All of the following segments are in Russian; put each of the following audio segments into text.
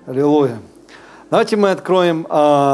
Аллилуйя. Давайте мы откроем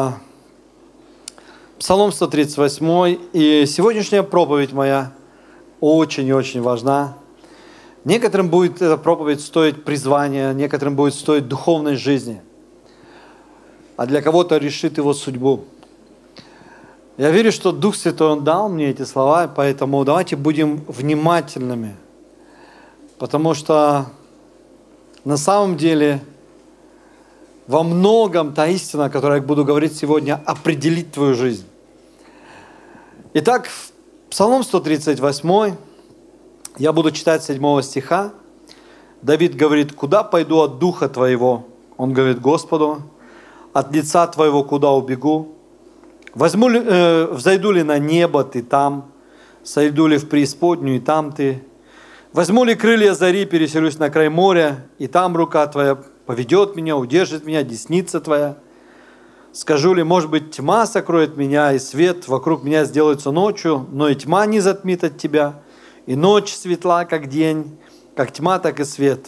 Псалом 138. И сегодняшняя проповедь моя очень и очень важна. Некоторым будет эта проповедь стоить призвания, некоторым будет стоить духовной жизни, а для кого-то решит его судьбу. Я верю, что Дух Святой, Он дал мне эти слова, поэтому давайте будем внимательными, потому что на самом деле во многом та истина, о которой я буду говорить сегодня, определит твою жизнь. Итак, Псалом 138, я буду читать 7 стиха. Давид говорит: «Куда пойду от Духа Твоего?» Он говорит Господу: «От лица Твоего куда убегу? Взойду ли на небо, Ты там? Сойду ли в преисподнюю, и там Ты? Возьму ли крылья зари, переселюсь на край моря, и там рука Твоя поведет меня, удержит меня, десница Твоя? Скажу ли, может быть, тьма сокроет меня, и свет вокруг меня сделается ночью, но и тьма не затмит от Тебя, и ночь светла, как день, как тьма, так и свет».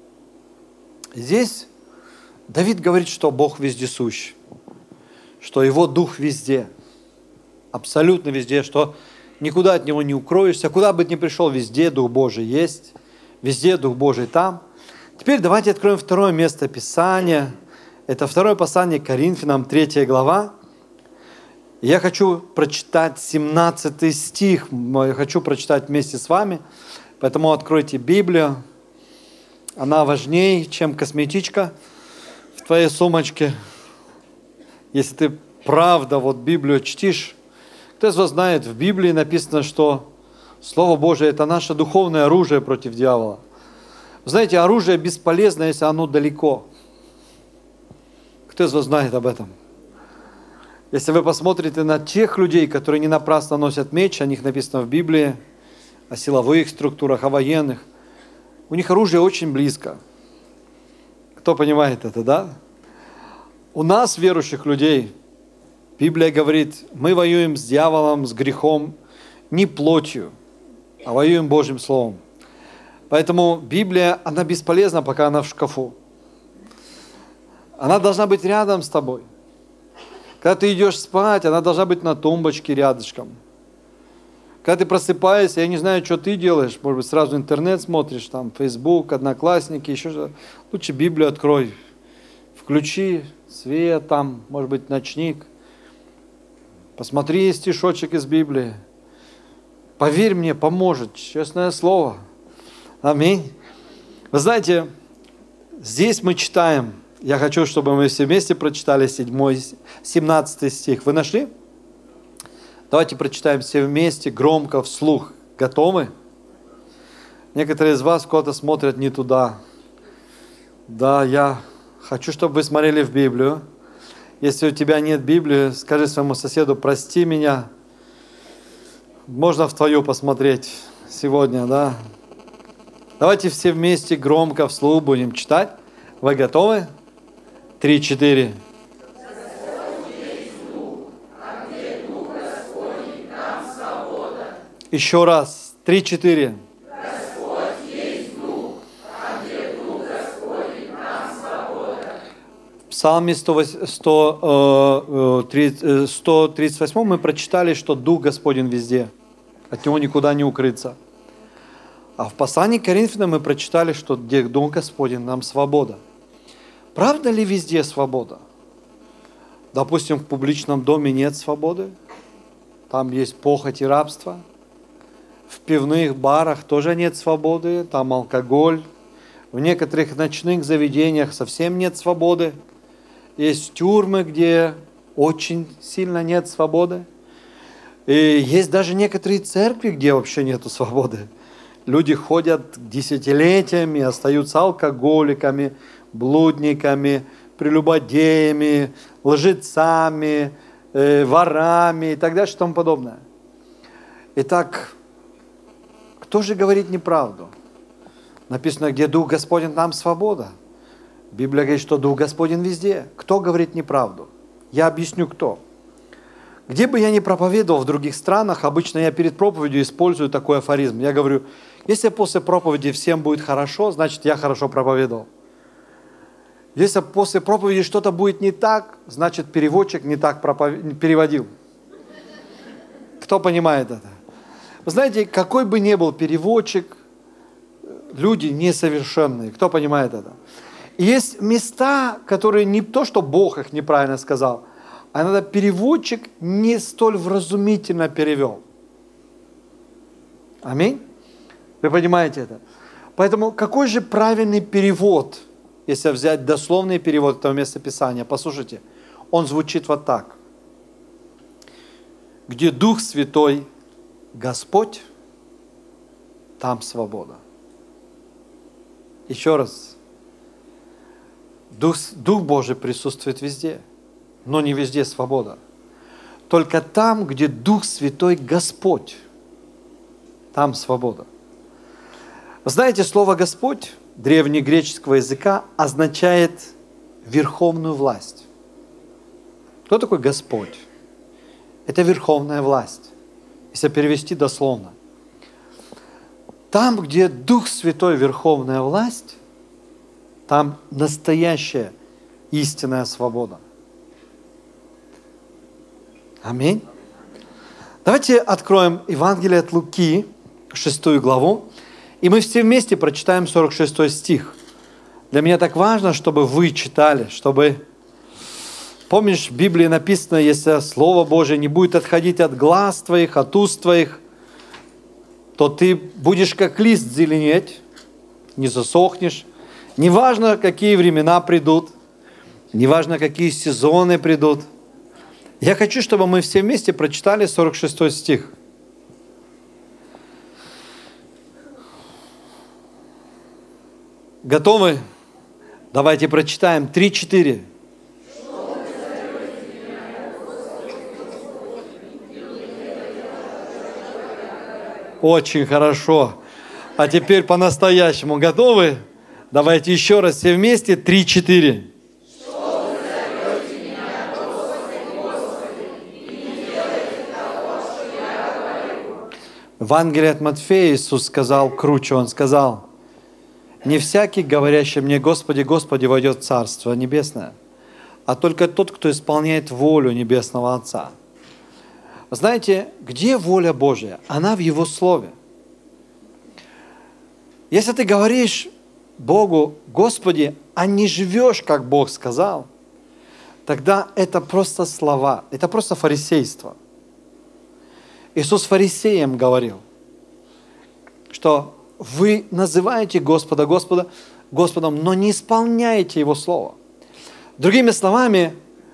Здесь Давид говорит, что Бог вездесущ, что Его Дух везде, абсолютно везде, что никуда от Него не укроешься, куда бы ни пришел, везде Дух Божий есть, везде Дух Божий там. Теперь давайте откроем второе место Писания. Это второе послание к Коринфянам, 3 глава. Я хочу прочитать 17 стих, я хочу прочитать вместе с вами, поэтому откройте Библию. Она важнее, чем косметичка в твоей сумочке. Если ты правда Библию чтишь, кто из вас знает, в Библии написано, что Слово Божие – это наше духовное оружие против дьявола. Вы знаете, оружие бесполезно, если оно далеко. Кто из вас знает об этом? Если вы посмотрите на тех людей, которые не напрасно носят меч, о них написано в Библии, о силовых структурах, о военных, у них оружие очень близко. Кто понимает это, да? У нас, верующих людей, Библия говорит, мы воюем с дьяволом, с грехом, не плотью, а воюем Божьим Словом. Поэтому Библия, она бесполезна, пока она в шкафу. Она должна быть рядом с тобой. Когда ты идешь спать, она должна быть на тумбочке рядышком. Когда ты просыпаешься, я не знаю, что ты делаешь, может быть, сразу интернет смотришь, там, Facebook, Одноклассники, еще что-то. Лучше Библию открой, включи свет, там, может быть, ночник. Посмотри стишочек из Библии. Поверь мне, поможет, честное слово. Аминь. Вы знаете, здесь мы читаем, я хочу, чтобы мы все вместе прочитали 17 стих. Вы нашли? Давайте прочитаем все вместе, громко, вслух. Готовы? Некоторые из вас куда-то смотрят не туда. Да, я хочу, чтобы вы смотрели в Библию. Если у тебя нет Библии, скажи своему соседу: прости меня. Можно в твою посмотреть сегодня, да? Давайте все вместе громко вслух будем читать. Вы готовы? 3, 4. Еще раз. 3, 4. В Псалме 138 мы прочитали, что Дух Господень везде. От Него никуда не укрыться. А в послании к Коринфянам мы прочитали, что где Дух Господень, нам свобода. Правда ли везде свобода? Допустим, в публичном доме нет свободы. Там есть похоть и рабство. В пивных барах тоже нет свободы. Там алкоголь. В некоторых ночных заведениях совсем нет свободы. Есть тюрьмы, где очень сильно нет свободы. И есть даже некоторые церкви, где вообще нету свободы. Люди ходят десятилетиями, остаются алкоголиками, блудниками, прелюбодеями, лжецами, ворами и так далее, и тому подобное. Итак, кто же говорит неправду? Написано, где Дух Господень, там свобода. Библия говорит, что Дух Господень везде. Кто говорит неправду? Я объясню, кто. Где бы я ни проповедовал в других странах, обычно я перед проповедью использую такой афоризм. Я говорю, если после проповеди всем будет хорошо, значит, я хорошо проповедовал. Если после проповеди что-то будет не так, значит переводчик не так переводил. Кто понимает это? Вы знаете, какой бы ни был переводчик, люди несовершенные. Кто понимает это? И есть места, которые не то, что Бог их неправильно сказал, а иногда переводчик не столь вразумительно перевел. Аминь? Вы понимаете это? Поэтому какой же правильный перевод, если взять дословный перевод этого местописания? Послушайте, он звучит вот так. Где Дух Святой Господь, там свобода. Еще раз. Дух Божий присутствует везде, но не везде свобода. Только там, где Дух Святой Господь, там свобода. Вы знаете, слово «Господь» древнегреческого языка означает верховную власть. Кто такой Господь? Это верховная власть, если перевести дословно. Там, где Дух Святой верховная власть, там настоящая истинная свобода. Аминь. Давайте откроем Евангелие от Луки, 6 главу, и мы все вместе прочитаем 46 стих. Для меня так важно, чтобы вы читали, чтобы... Помнишь, в Библии написано, если Слово Божие не будет отходить от глаз твоих, от уст твоих, то ты будешь как лист зеленеть, не засохнешь. Неважно, какие времена придут, неважно, какие сезоны придут. Я хочу, чтобы мы все вместе прочитали 46 стих. Готовы? Давайте прочитаем. 3-4. Очень хорошо. А теперь по-настоящему готовы? Давайте еще раз все вместе. 3-4. В Евангелии от Матфея Иисус сказал круче. Он сказал: не всякий, говорящий мне Господи, Господи, войдет в Царство Небесное, а только тот, кто исполняет волю Небесного Отца. Знаете, где воля Божья? Она в Его Слове. Если ты говоришь Богу: Господи, а не живешь, как Бог сказал, тогда это просто слова, это просто фарисейство. Иисус фарисеям говорил, что вы называете Господа Господом, но не исполняете Его Слово. Другими словами,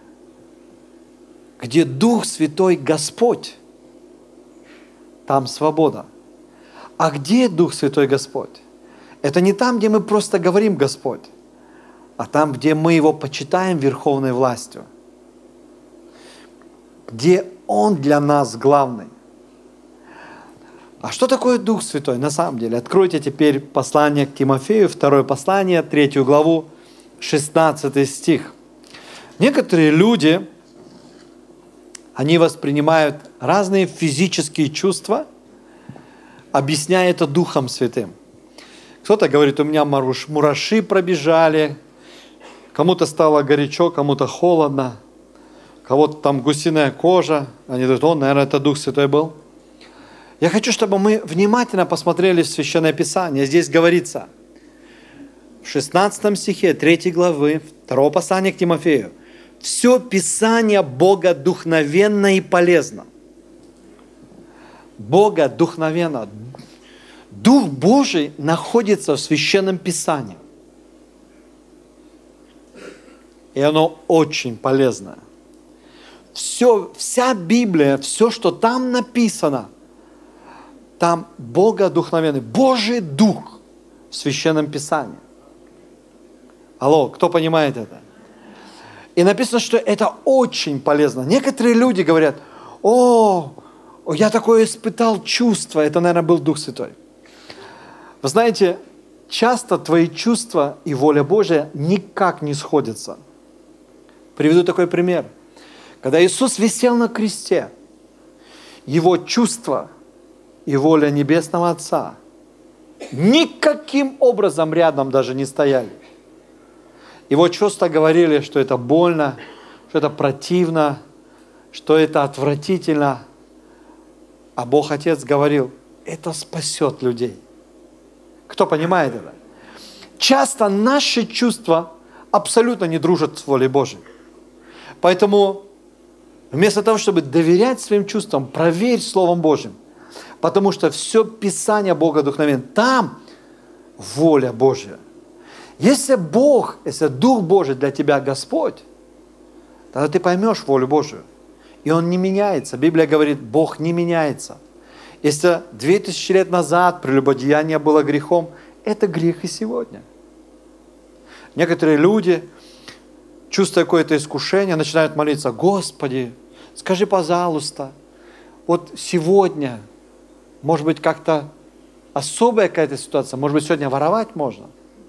где Дух Святой Господь, там свобода. А где Дух Святой Господь? Это не там, где мы просто говорим Господь, а там, где мы Его почитаем верховной властью. Где Он для нас главный. А что такое Дух Святой на самом деле? Откройте теперь послание к Тимофею, 2 послание, 3 главу, 16 стих. Некоторые люди, они воспринимают разные физические чувства, объясняя это Духом Святым. Кто-то говорит: у меня мураши пробежали, кому-то стало горячо, кому-то холодно, кого-то там гусиная кожа. Они говорят: наверное, это Дух Святой был. Я хочу, чтобы мы внимательно посмотрели в Священное Писание. Здесь говорится в 16 стихе 3 главы 2 послания к Тимофею: все Писание богодухновенно и полезно. Богодухновенно. Дух Божий находится в Священном Писании. И оно очень полезное. Вся Библия, все, что там написано, там богодухновенный, Божий Дух в Священном Писании. Алло, кто понимает это? И написано, что это очень полезно. Некоторые люди говорят: я такое испытал чувство, это, наверное, был Дух Святой. Вы знаете, часто твои чувства и воля Божия никак не сходятся. Приведу такой пример. Когда Иисус висел на кресте, Его чувства и воля Небесного Отца никаким образом рядом даже не стояли. Его чувства говорили, что это больно, что это противно, что это отвратительно. А Бог Отец говорил, это спасет людей. Кто понимает это? Часто наши чувства абсолютно не дружат с волей Божией. Поэтому вместо того, чтобы доверять своим чувствам, проверь Словом Божьим. Потому что все Писание Бога вдохновенно. Там воля Божья. Если Дух Божий для тебя Господь, тогда ты поймешь волю Божию. И Он не меняется. Библия говорит, Бог не меняется. Если 2000 лет назад прелюбодеяние было грехом, это грех и сегодня. Некоторые люди, чувствуя какое-то искушение, начинают молиться, Господи, скажи, пожалуйста, вот сегодня, может быть, как-то особая какая-то ситуация, может быть, сегодня воровать можно.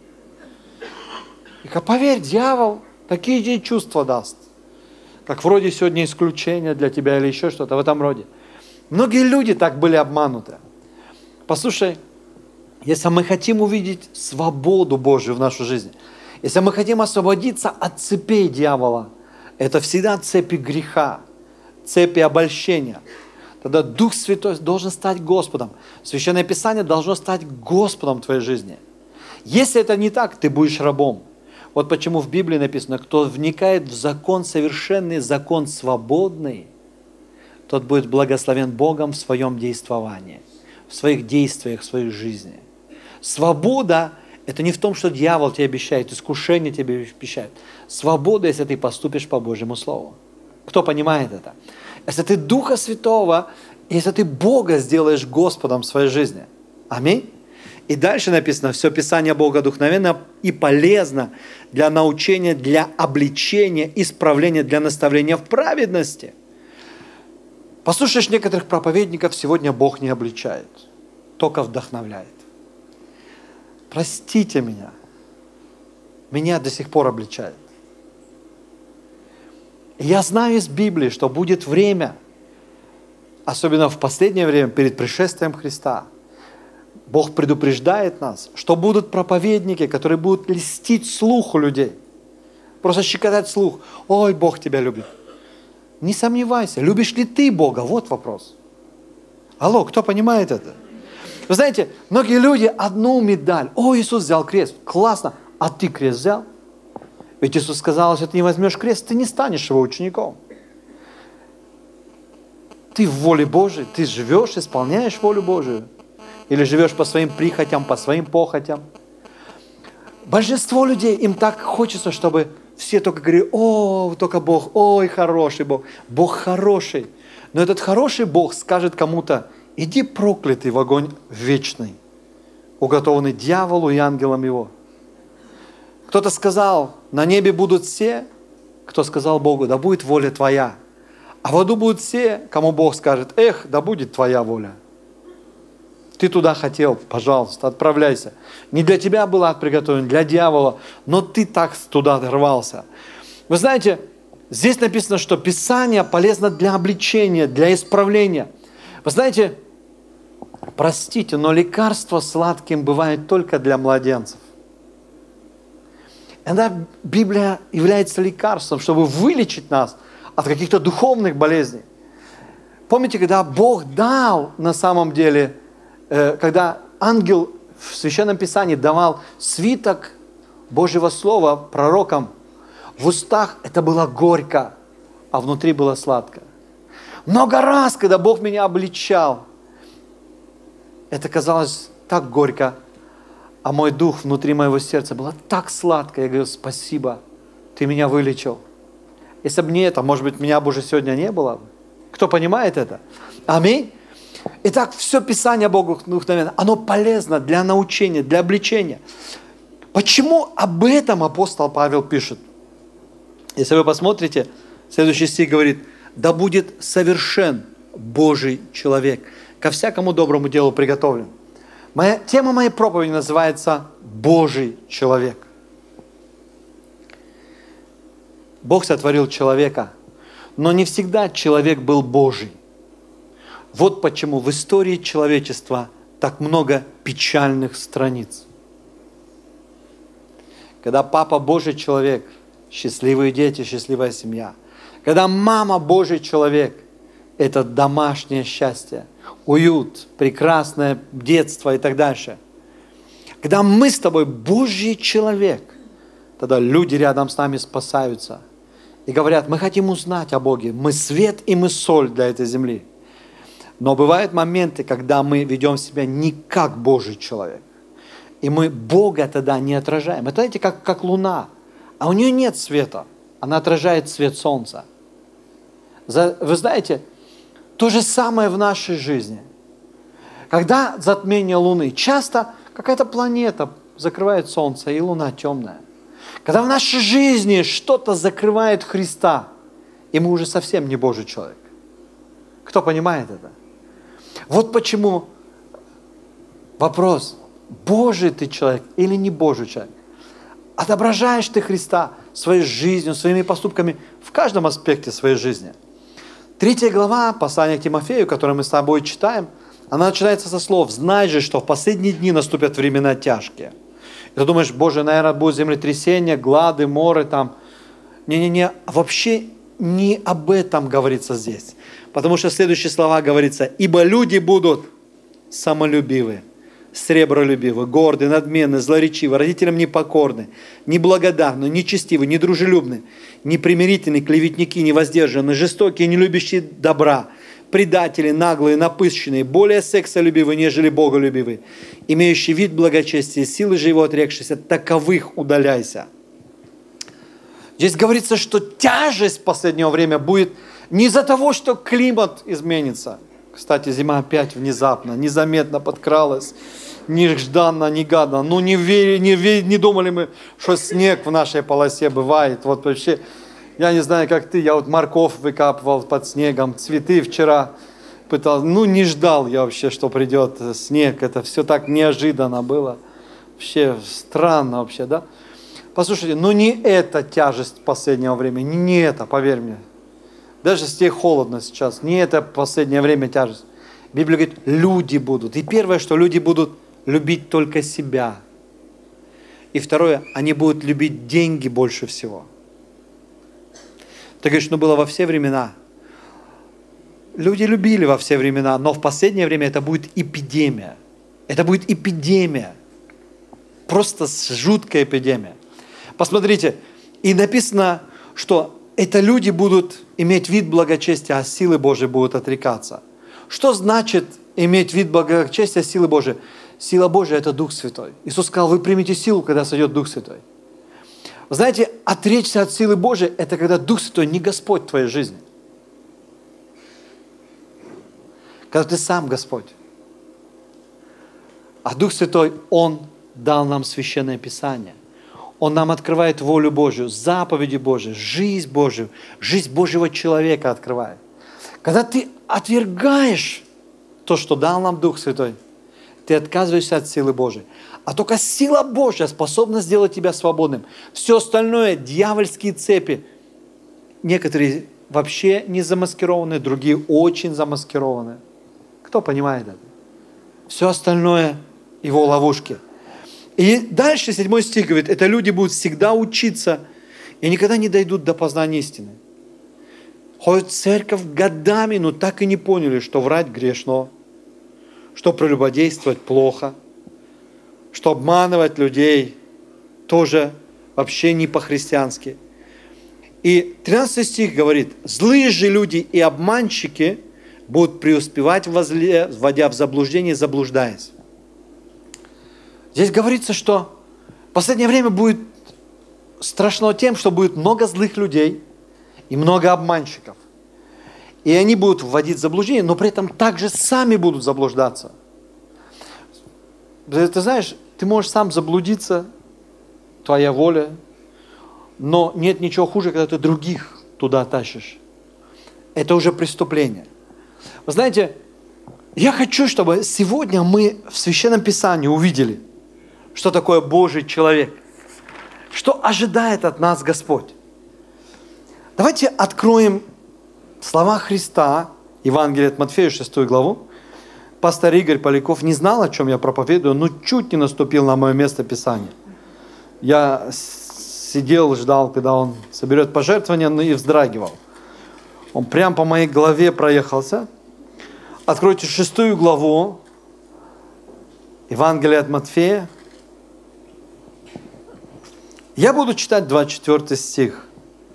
И поверь, дьявол такие же чувства даст, как вроде сегодня исключение для тебя или еще что-то в этом роде. Многие люди так были обмануты. Послушай, если мы хотим увидеть свободу Божию в нашу жизнь, если мы хотим освободиться от цепей дьявола, это всегда цепи греха, цепи обольщения, тогда Дух Святой должен стать Господом. Священное Писание должно стать Господом в твоей жизни. Если это не так, ты будешь рабом. Вот почему в Библии написано, кто вникает в закон совершенный, закон свободный, тот будет благословен Богом в своем действовании, в своих действиях, в своей жизни. Свобода – это не в том, что дьявол тебе обещает, искушение тебе обещает. Свобода, если ты поступишь по Божьему Слову. Кто понимает это? Если ты Духа Святого, если ты Бога сделаешь Господом в своей жизни. Аминь. И дальше написано, все Писание Бога вдохновенно и полезно для научения, для обличения, исправления, для наставления в праведности. Послушаешь некоторых проповедников, сегодня Бог не обличает, только вдохновляет. Простите меня, меня до сих пор обличает. Я знаю из Библии, что будет время, особенно в последнее время, перед пришествием Христа, Бог предупреждает нас, что будут проповедники, которые будут льстить слуху людей. Просто щекотать слух. Ой, Бог тебя любит. Не сомневайся, любишь ли ты Бога? Вот вопрос. Алло, кто понимает это? Вы знаете, многие люди одну медаль. О, Иисус взял крест. Классно. А ты крест взял? Ведь Иисус сказал, если ты не возьмешь крест, ты не станешь его учеником. Ты в воле Божией, ты живешь, исполняешь волю Божию. Или живешь по своим прихотям, по своим похотям. Большинство людей, им так хочется, чтобы все только говорили, о, только Бог, ой, хороший Бог. Бог хороший. Но этот хороший Бог скажет кому-то, иди проклятый в огонь вечный, уготованный дьяволу и ангелам его. Кто-то сказал, на небе будут все, кто сказал Богу, да будет воля твоя. А в аду будут все, кому Бог скажет, эх, да будет твоя воля. Ты туда хотел, пожалуйста, отправляйся. Не для тебя была приготовлена, для дьявола, но ты так туда рвался. Вы знаете, здесь написано, что Писание полезно для обличения, для исправления. Вы знаете, простите, но лекарство сладким бывает только для младенцев. Иногда Библия является лекарством, чтобы вылечить нас от каких-то духовных болезней. Помните, когда Бог дал на самом деле, когда ангел в Священном Писании давал свиток Божьего Слова пророкам, в устах это было горько, а внутри было сладко. Много раз, когда Бог меня обличал, это казалось так горько, а мой дух внутри моего сердца было так сладко. Я говорю, спасибо, ты меня вылечил. Если бы не это, может быть, меня бы уже сегодня не было. Кто понимает это? Аминь. Итак, все Писание Богу вдохновенно, оно полезно для научения, для обличения. Почему об этом апостол Павел пишет? Если вы посмотрите, следующий стих говорит, да будет совершен Божий человек, ко всякому доброму делу приготовлен. Тема моей проповеди называется «Божий человек». Бог сотворил человека, но не всегда человек был Божий. Вот почему в истории человечества так много печальных страниц. когда папа Божий человек, счастливые дети, счастливая семья. Когда мама Божий человек, это домашнее счастье, уют, прекрасное детство и так дальше. Когда мы с тобой Божий человек, тогда люди рядом с нами спасаются и говорят, мы хотим узнать о Боге, мы свет и мы соль для этой земли. Но бывают моменты, когда мы ведем себя не как Божий человек. И мы Бога тогда не отражаем. Это, знаете, как луна. А у нее нет света. Она отражает свет солнца. Вы знаете, то же самое в нашей жизни. Когда затмение луны, часто какая-то планета закрывает солнце, и луна темная. Когда в нашей жизни что-то закрывает Христа, и мы уже совсем не Божий человек. Кто понимает это? Вот почему вопрос, Божий ты человек или не Божий человек? Отображаешь ты Христа своей жизнью, своими поступками в каждом аспекте своей жизни. 3 глава послания к Тимофею, которую мы с тобой читаем, она начинается со слов: «Знай же, что в последние дни наступят времена тяжкие». И ты думаешь, Боже, наверное, будут землетрясения, глады, моры там. Не-не-не, вообще не об этом говорится здесь. Потому что следующие слова говорится: «Ибо люди будут самолюбивы, сребролюбивы, горды, надменны, злоречивы, родителям непокорны, неблагодарны, нечестивы, недружелюбны, непримирительны, клеветники, невоздержанные, жестокие, не любящие добра, предатели, наглые, напыщенные, более сексолюбивые, нежели боголюбивые, имеющие вид благочестия, силы же его отрекшиеся, таковых удаляйся». Здесь говорится, что тяжесть в последнее время будет не из-за того, что климат изменится. Кстати, зима опять внезапно, незаметно подкралась, нежданно, негаданно. Ну, не думали мы, что снег в нашей полосе бывает. Вот вообще, я не знаю, как ты, я вот морковь выкапывал под снегом, цветы вчера пытался. Ну, не ждал я вообще, что придет снег. Это все так неожиданно было. Вообще странно вообще, да? Послушайте, ну не эта тяжесть последнего времени, не это, поверь мне. Даже если холодно сейчас, не это последнее время тяжесть. Библия говорит, люди будут. И первое, что люди будут любить только себя. И второе, они будут любить деньги больше всего. Ты говоришь, ну было во все времена. Люди любили во все времена, но в последнее время это будет эпидемия. Это будет эпидемия. Просто жуткая эпидемия. Посмотрите, и написано, что это люди будут иметь вид благочестия, а силы Божьи будут отрекаться. Что значит иметь вид благочестия, силы Божьей? Сила Божья – это Дух Святой. Иисус сказал, вы примите силу, когда сойдет Дух Святой. Вы знаете, отречься от силы Божьей – это когда Дух Святой не Господь в твоей жизни. Когда ты сам Господь. А Дух Святой, Он дал нам Священное Писание. Он нам открывает волю Божью, заповеди Божьи, жизнь Божью, жизнь Божьего человека открывает. Когда ты отвергаешь то, что дал нам Дух Святой, ты отказываешься от силы Божьей. А только сила Божья способна сделать тебя свободным. Все остальное, дьявольские цепи, некоторые вообще не замаскированы, другие очень замаскированы. Кто понимает это? Все остальное его ловушки. И дальше 7 стих говорит, это люди будут всегда учиться и никогда не дойдут до познания истины. Ходят в церковь годами, но так и не поняли, что врать грешно, что прелюбодействовать плохо, что обманывать людей тоже вообще не по-христиански. И 13 стих говорит, злые же люди и обманщики будут преуспевать во зле, вводя в заблуждение, заблуждаясь. Здесь говорится, что в последнее время будет страшно тем, что будет много злых людей и много обманщиков. И они будут вводить в заблуждение, но при этом также сами будут заблуждаться. Ты знаешь, ты можешь сам заблудиться, твоя воля, но нет ничего хуже, когда ты других туда тащишь. Это уже преступление. Вы знаете, я хочу, чтобы сегодня мы в Священном Писании увидели, что такое Божий человек, что ожидает от нас Господь. Давайте откроем слова Христа, Евангелие от Матфея, 6 главу. Пастор Игорь Поляков не знал, о чем я проповедую, но чуть не наступил на мое место Писания. Я сидел, ждал, когда он соберет пожертвования, но и вздрагивал. Он прям по моей голове проехался. Откройте 6 главу Евангелия от Матфея. Я буду читать 24 стих.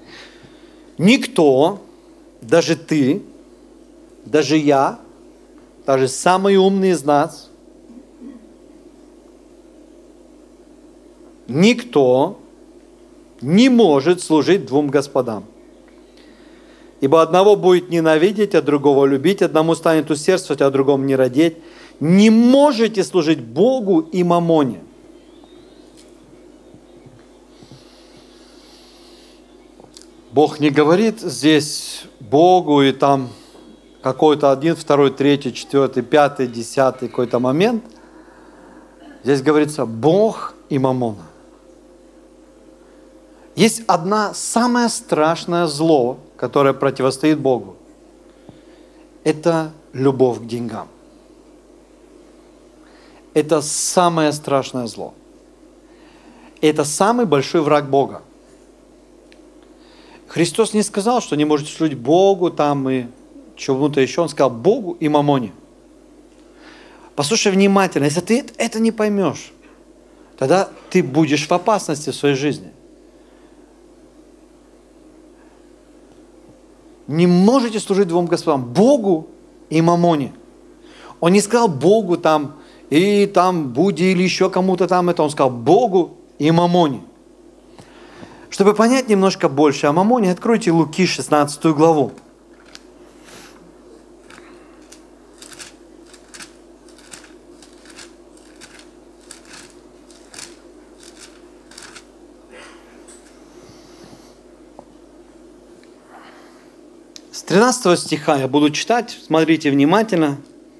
Никто, даже ты, даже я, даже самый умный из нас, никто не может служить двум господам. Ибо одного будет ненавидеть, а другого любить, одному станет усердствовать, а другому не радеть. Не можете служить Богу и мамоне. Бог не говорит здесь Богу и там какой-то 1, 2, 3, 4, 5, 10 какой-то момент. Здесь говорится Бог и мамона. Есть одно самое страшное зло, которое противостоит Богу. Это любовь к деньгам. Это самое страшное зло. Это самый большой враг Бога. Христос не сказал, что не можете служить Богу там и чему-то еще. Он сказал Богу и мамоне. Послушай внимательно. Если ты это не поймешь, тогда ты будешь в опасности в своей жизни. Не можете служить двум господам. Богу и мамоне. Он не сказал Богу там и там Будде или еще кому-то там это. Он сказал Богу и мамоне. Чтобы понять немножко больше о мамоне, откройте Луки 16 главу. С 13 стиха я буду читать, смотрите внимательно.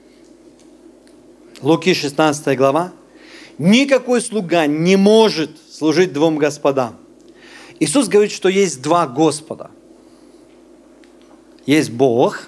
Луки 16 глава. Никакой слуга не может служить двум господам. Иисус говорит, что есть два Господа. Есть Бог,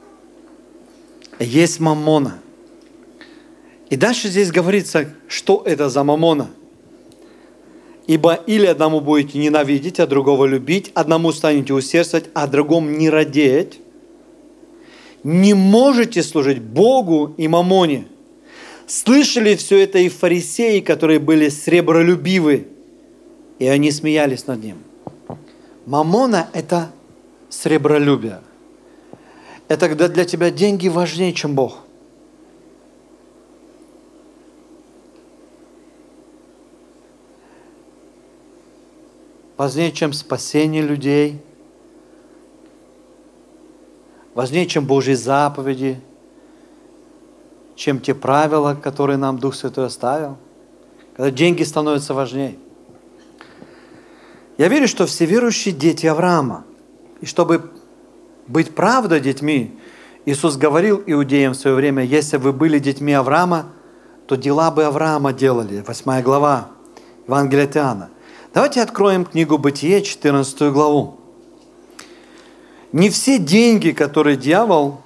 есть мамона. И дальше здесь говорится, что это за мамона. Ибо или одному будете ненавидеть, а другого любить, одному станете усердствовать, а другому не радеть. Не можете служить Богу и мамоне. Слышали все это и фарисеи, которые были сребролюбивы, и они смеялись над ним. Мамона – это сребролюбие. Это когда для тебя деньги важнее, чем Бог. Важнее, чем спасение людей. Важнее, чем Божьи заповеди. Чем те правила, которые нам Дух Святой оставил. Когда деньги становятся важнее. Я верю, что все верующие дети Авраама. И чтобы быть правда детьми, Иисус говорил иудеям в свое время, если бы вы были детьми Авраама, то дела бы Авраама делали. 8 глава Евангелия от Иоанна. Давайте откроем книгу Бытие, 14 главу. Не все деньги, которые дьявол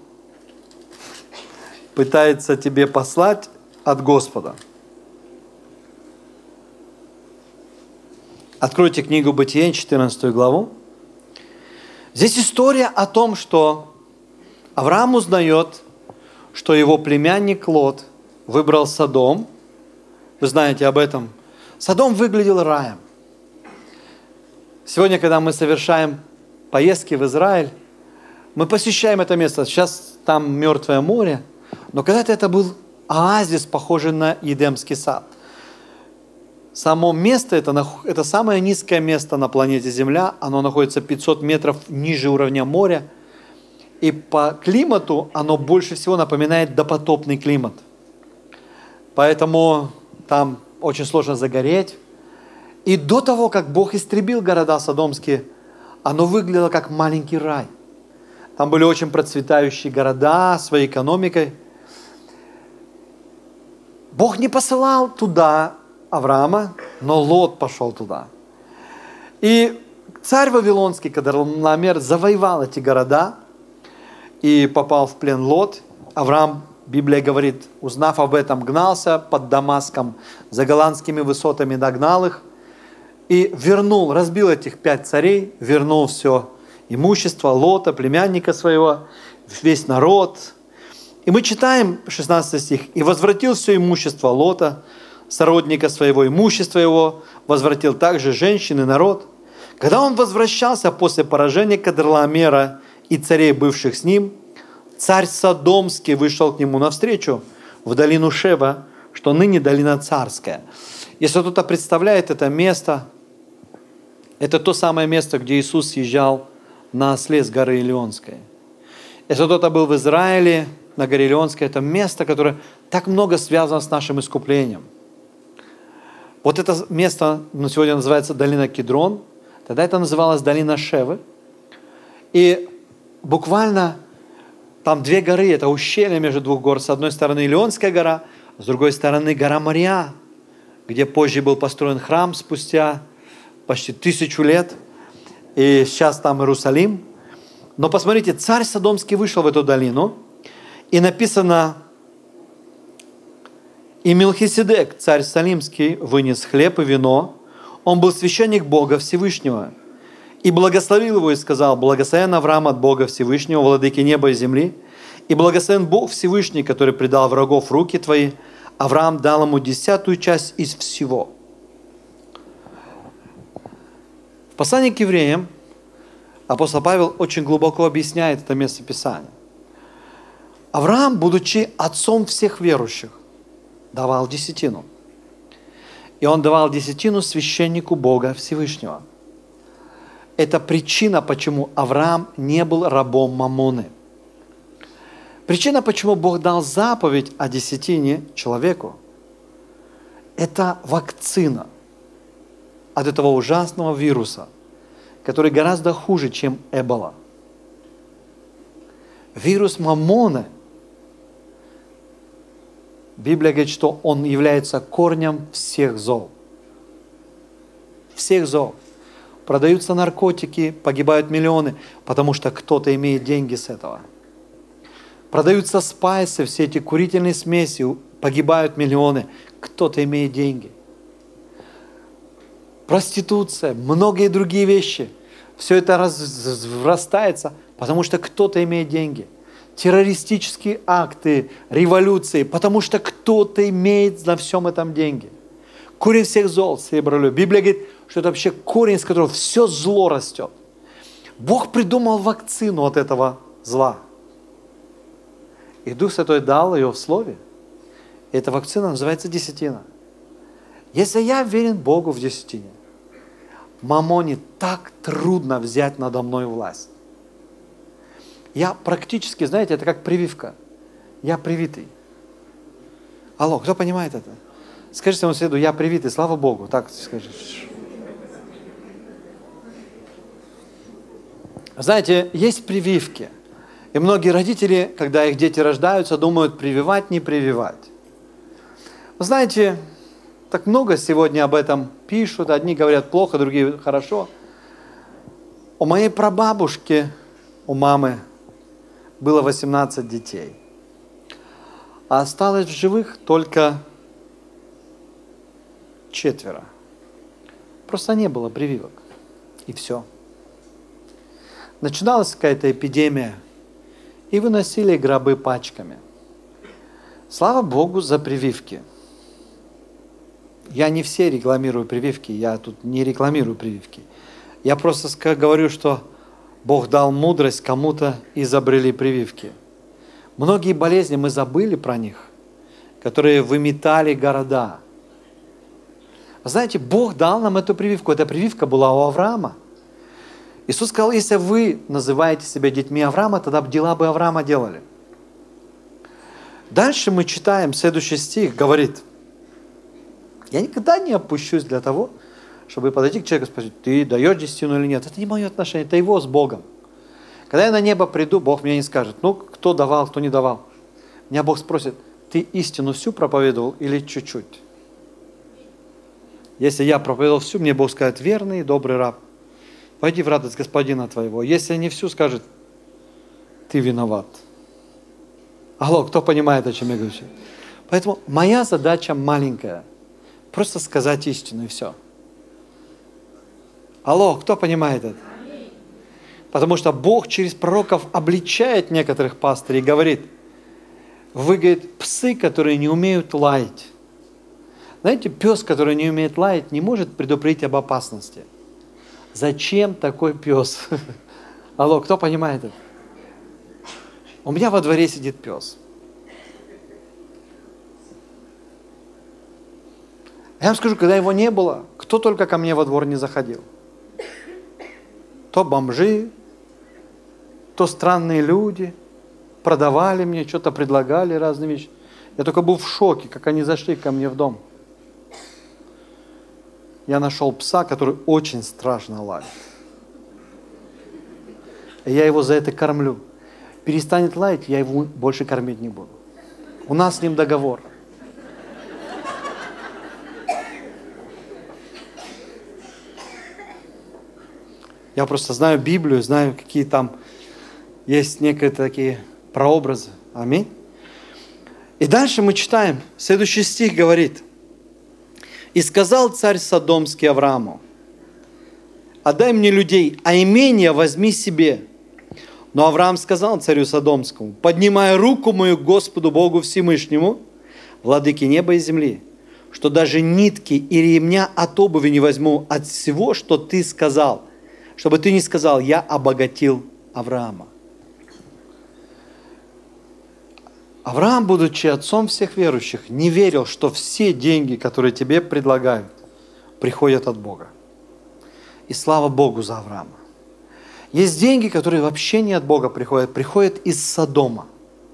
пытается тебе послать от Господа. Откройте книгу Бытие, 14 главу. Здесь история о том, что Авраам узнает, что его племянник Лот выбрал Содом. Вы знаете об этом. Содом выглядел раем. Сегодня, когда мы совершаем поездки в Израиль, мы посещаем это место. Сейчас там Мертвое море, но когда-то это был оазис, похожий на Едемский сад. Само место, это самое низкое место на планете Земля, оно находится 500 метров ниже уровня моря, и по климату оно больше всего напоминает допотопный климат. Поэтому там очень сложно загореть. И до того, как Бог истребил города содомские, оно выглядело как маленький рай. Там были очень процветающие города своей экономикой. Бог не посылал туда Авраама, но Лот пошел туда. И царь Вавилонский, Кедорламер, завоевал эти города и попал в плен Лот. Авраам, Библия говорит, узнав об этом, гнался под Дамаском, за голландскими высотами догнал их. и вернул, разбил этих 5 царей, вернул все имущество Лота, племянника своего, весь народ. И мы читаем 16 стих. «И возвратил все имущество Лота, сородника своего, имущество его, возвратил также женщин и народ. Когда он возвращался после поражения Кедорламеера и царей, бывших с ним, царь Содомский вышел к нему навстречу в долину Шева, что ныне долина Царская». Если кто-то представляет это место, это то самое место, где Иисус съезжал на осле с горы Илионской. Если кто-то был в Израиле, на горе Илионской, это место, которое так много связано с нашим искуплением. Вот это место сегодня называется долина Кедрон, тогда это называлось долина Шевы. И буквально там 2 горы, это ущелье между 2 гор. С одной стороны Илионская гора, с другой стороны гора Мория, где позже был построен храм спустя почти 1000 лет. И сейчас там Иерусалим. Но посмотрите, царь Содомский вышел в эту долину, и написано: «И Мелхиседек, царь Салимский, вынес хлеб и вино. Он был священник Бога Всевышнего. И благословил его и сказал: благословен Авраам от Бога Всевышнего, владыки неба и земли. И благословен Бог Всевышний, который предал врагов в руки твои. Авраам дал ему 10-ю часть из всего». В послании к евреям апостол Павел очень глубоко объясняет это место Писания. Авраам, будучи отцом всех верующих, давал десятину. И он давал десятину священнику Бога Всевышнего. Это причина, почему Авраам не был рабом Мамоны. Причина, почему Бог дал заповедь о десятине человеку, это вакцина от этого ужасного вируса, который гораздо хуже, чем Эбола. Вирус Мамоны, Библия говорит, что он является корнем всех зол. Всех зол. Продаются наркотики, погибают миллионы, потому что кто-то имеет деньги с этого. Продаются спайсы, все эти курительные смеси, погибают миллионы, кто-то имеет деньги. Проституция, многие другие вещи. Все это разрастается, потому что кто-то имеет деньги. Террористические акты, революции, потому что кто-то имеет на всем этом деньги. Корень всех зол, сребролюбие. Библия говорит, что это вообще корень, с которого все зло растет. Бог придумал вакцину от этого зла. И Дух Святой дал ее в Слове. И эта вакцина называется десятина. Если я верен Богу в десятине, Мамоне так трудно взять надо мной власть. Я практически, знаете, это как прививка. Я привитый. Алло, кто понимает это? Скажи своему соседу: я привитый, слава Богу. Так скажешь. Знаете, есть прививки. И многие родители, когда их дети рождаются, думают, прививать, не прививать. Вы знаете, так много сегодня об этом пишут. Одни говорят плохо, другие хорошо. У моей прабабушки, у мамы, было 18 детей. А осталось в живых только 4. Просто не было прививок. И все. Начиналась какая-то эпидемия. И выносили гробы пачками. Слава Богу за прививки. Я не все рекламирую прививки. Я тут не рекламирую прививки. Я просто говорю, что Бог дал мудрость кому-то, изобрели прививки. Многие болезни мы забыли про них, которые выметали города. Знаете, Бог дал нам эту прививку. Эта прививка была у Авраама. Иисус сказал: если вы называете себя детьми Авраама, тогда дела бы Авраама делали. Дальше мы читаем, следующий стих говорит: я никогда не опущусь для того, чтобы подойти к человеку и спросить: ты даешь десятину или нет? Это не мое отношение, это его с Богом. Когда я на небо приду, Бог мне не скажет: ну, кто давал, кто не давал. Меня Бог спросит: ты истину всю проповедовал или чуть-чуть? Если я проповедовал всю, мне Бог скажет: верный и добрый раб, пойди в радость Господина твоего. Если не всю, скажет: ты виноват. Алло, кто понимает, о чем я говорю? Поэтому моя задача маленькая. Просто сказать истину и все. Алло, кто понимает это? Потому что Бог через пророков обличает некоторых пастырей и говорит, вы, говорит, псы, которые не умеют лаять. Знаете, пес, который не умеет лаять, не может предупредить об опасности. Зачем такой пес? Алло, кто понимает это? У меня во дворе сидит пес. Я вам скажу, когда его не было, кто только ко мне во двор не заходил. То бомжи, то странные люди продавали мне, что-то предлагали, разные вещи. Я только был в шоке, как они зашли ко мне в дом. Я нашел пса, который очень страшно лает. И я его за это кормлю. Перестанет лаять, я его больше кормить не буду. У нас с ним договор. Я просто знаю Библию, знаю, какие там есть некие такие прообразы. Аминь. И дальше мы читаем, следующий стих говорит. «И сказал царь Содомский Аврааму, отдай мне людей, а имение возьми себе. Но Авраам сказал царю Содомскому, поднимая руку мою к Господу Богу Всевышнему, владыке неба и земли, что даже нитки и ремня от обуви не возьму от всего, что ты сказал, чтобы ты не сказал, я обогатил Авраама». Авраам, будучи отцом всех верующих, не верил, что все деньги, которые тебе предлагают, приходят от Бога. И слава Богу за Авраама. Есть деньги, которые вообще не от Бога приходят из Содома.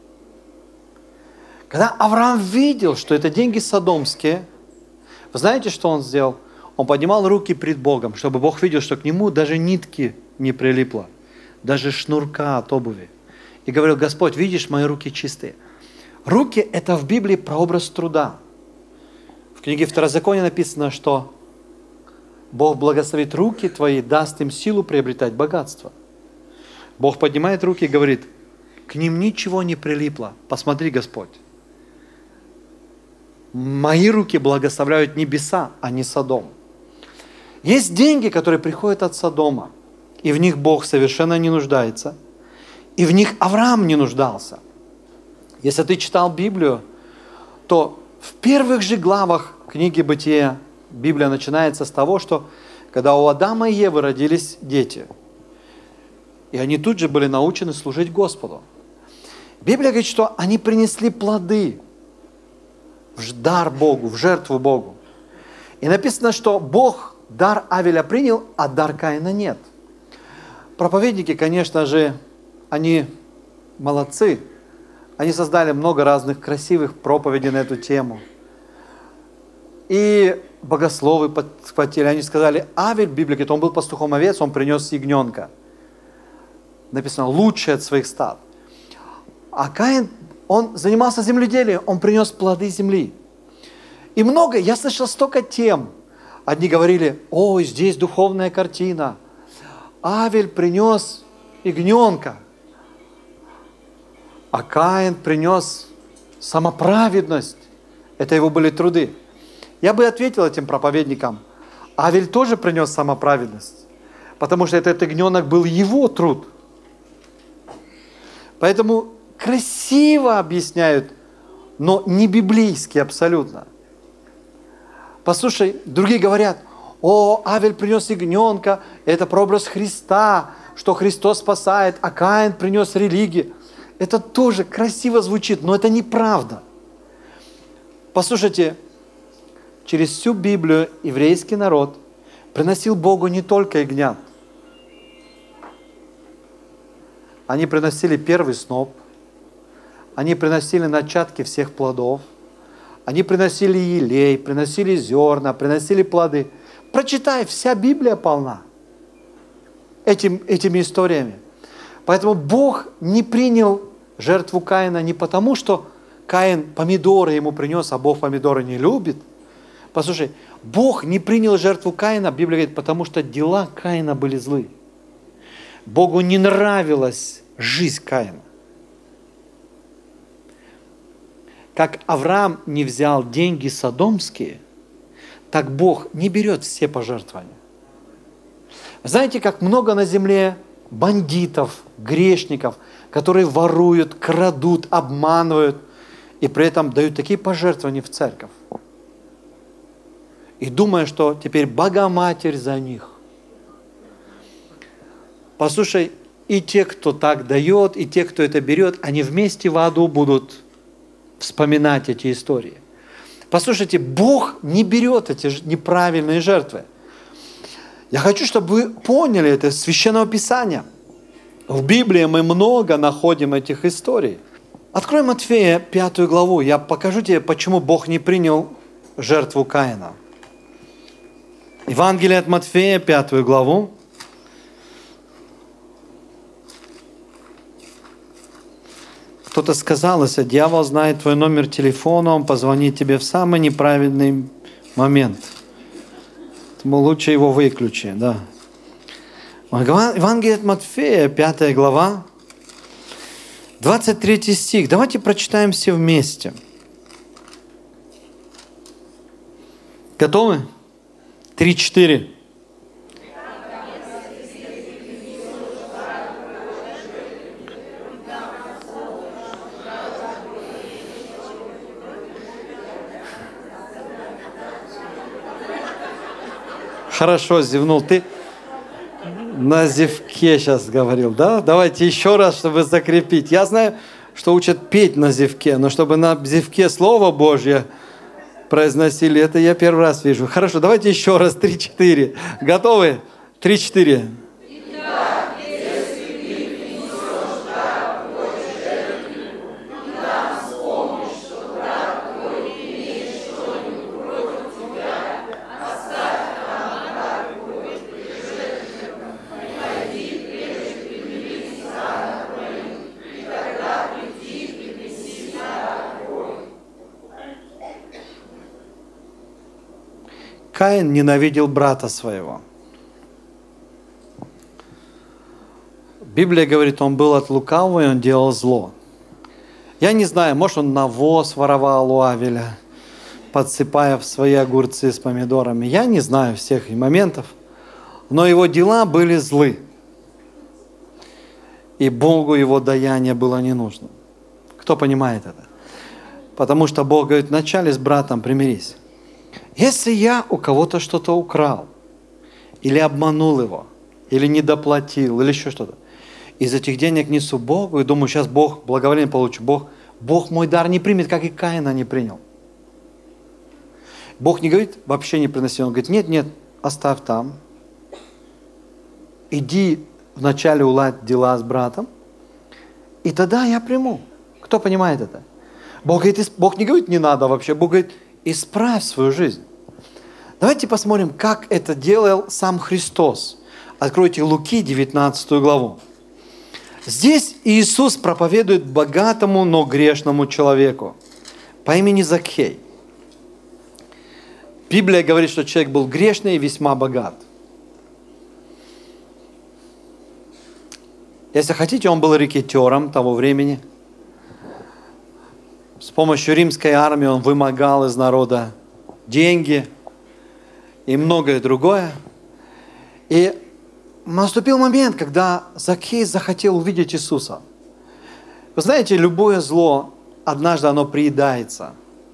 Когда Авраам видел, что это деньги содомские, вы знаете, что он сделал? Он поднимал руки пред Богом, чтобы Бог видел, что к нему даже нитки не прилипло, даже шнурка от обуви. И говорил, Господь, видишь, мои руки чистые. Руки – это в Библии прообраз труда. В книге Второзакония написано, что Бог благословит руки твои, даст им силу приобретать богатство. Бог поднимает руки и говорит, к ним ничего не прилипло. Посмотри, Господь. Мои руки благословляют небеса, а не Содом. Есть деньги, которые приходят от Содома, и в них Бог совершенно не нуждается, и в них Авраам не нуждался. Если ты читал Библию, то в первых же главах книги Бытия Библия начинается с того, что когда у Адама и Евы родились дети, и они тут же были научены служить Господу. Библия говорит, что они принесли плоды в дар Богу, в жертву Богу. И написано, что Бог дар Авеля принял, а дар Каина нет. Проповедники, конечно же, они молодцы. Они создали много разных красивых проповедей на эту тему. И богословы подхватили, они сказали, Авель, Библия говорит, он был пастухом овец, он принес ягненка. Написано, лучший от своих стад. А Каин, он занимался земледелием, он принес плоды земли. И много, я слышал столько тем. Одни говорили, ой, здесь духовная картина. Авель принес ягненка, а Каин принес самоправедность. Это его были труды. Я бы ответил этим проповедникам, Авель тоже принес самоправедность, потому что этот ягненок был его труд. Поэтому красиво объясняют, но не библейски абсолютно. Послушай, другие говорят, о, Авель принес ягненка, это прообраз Христа, что Христос спасает, а Каин принес религию. Это тоже красиво звучит, но это неправда. Послушайте, через всю Библию еврейский народ приносил Богу не только ягнят. Они приносили первый сноп, они приносили начатки всех плодов, они приносили елей, приносили зерна, приносили плоды. Прочитай, вся Библия полна этими историями. Поэтому Бог не принял жертву Каина не потому, что Каин помидоры ему принес, а Бог помидоры не любит. Послушай, Бог не принял жертву Каина, Библия говорит, потому что дела Каина были злы. Богу не нравилась жизнь Каина. Как Авраам не взял деньги содомские, так Бог не берет все пожертвования. Знаете, как много на земле бандитов, грешников, которые воруют, крадут, обманывают и при этом дают такие пожертвования в церковь. И думая, что теперь Богоматерь за них. Послушай, и те, кто так дает, и те, кто это берет, они вместе в аду будут вспоминать эти истории. Послушайте, Бог не берет эти неправильные жертвы. Я хочу, чтобы вы поняли это из Священного Писания. В Библии мы много находим этих историй. Открой Матфея 5 главу. Я покажу тебе, почему Бог не принял жертву Каина. Евангелие от Матфея, 5 главу. Кто-то сказал, если дьявол знает твой номер телефона, он позвонит тебе в самый неправильный момент. Поэтому лучше его выключи, да. Евангелие от Матфея, 5 глава, 23 стих. Давайте прочитаем все вместе. Готовы? 3-4. Хорошо зевнул. Ты на зевке сейчас говорил, да? Давайте еще раз, чтобы закрепить. Я знаю, что учат петь на зевке, но чтобы на зевке Слово Божье произносили, это я первый раз вижу. Хорошо, давайте еще раз. 3-4. Готовы? 3-4. Каин ненавидел брата своего. Библия говорит, он был от лукавого, и он делал зло. Я не знаю, может, он навоз воровал у Авеля, подсыпая в свои огурцы с помидорами. Я не знаю всех моментов, но его дела были злы. И Богу его даяние было не нужно. Кто понимает это? Потому что Бог говорит, вначале с братом примирись. Если я у кого-то что-то украл, или обманул его, или недоплатил, или еще что-то, из этих денег несу Богу и думаю, сейчас Бог благоволение получу. Бог мой дар не примет, как и Каина не принял. Бог не говорит, вообще не приноси. Он говорит, нет, оставь там. Иди вначале уладь дела с братом, и тогда я приму. Кто понимает это? Бог не говорит, не надо вообще. Бог говорит, исправь свою жизнь. Давайте посмотрим, как это делал сам Христос. Откройте Луки, 19 главу. Здесь Иисус проповедует богатому, но грешному человеку по имени Закхей. Библия говорит, что человек был грешный и весьма богат. Если хотите, он был рекеттером того времени. С помощью римской армии он вымогал из народа деньги и многое другое. И наступил момент, когда Закхей захотел увидеть Иисуса. Вы знаете, любое зло, однажды оно приедается.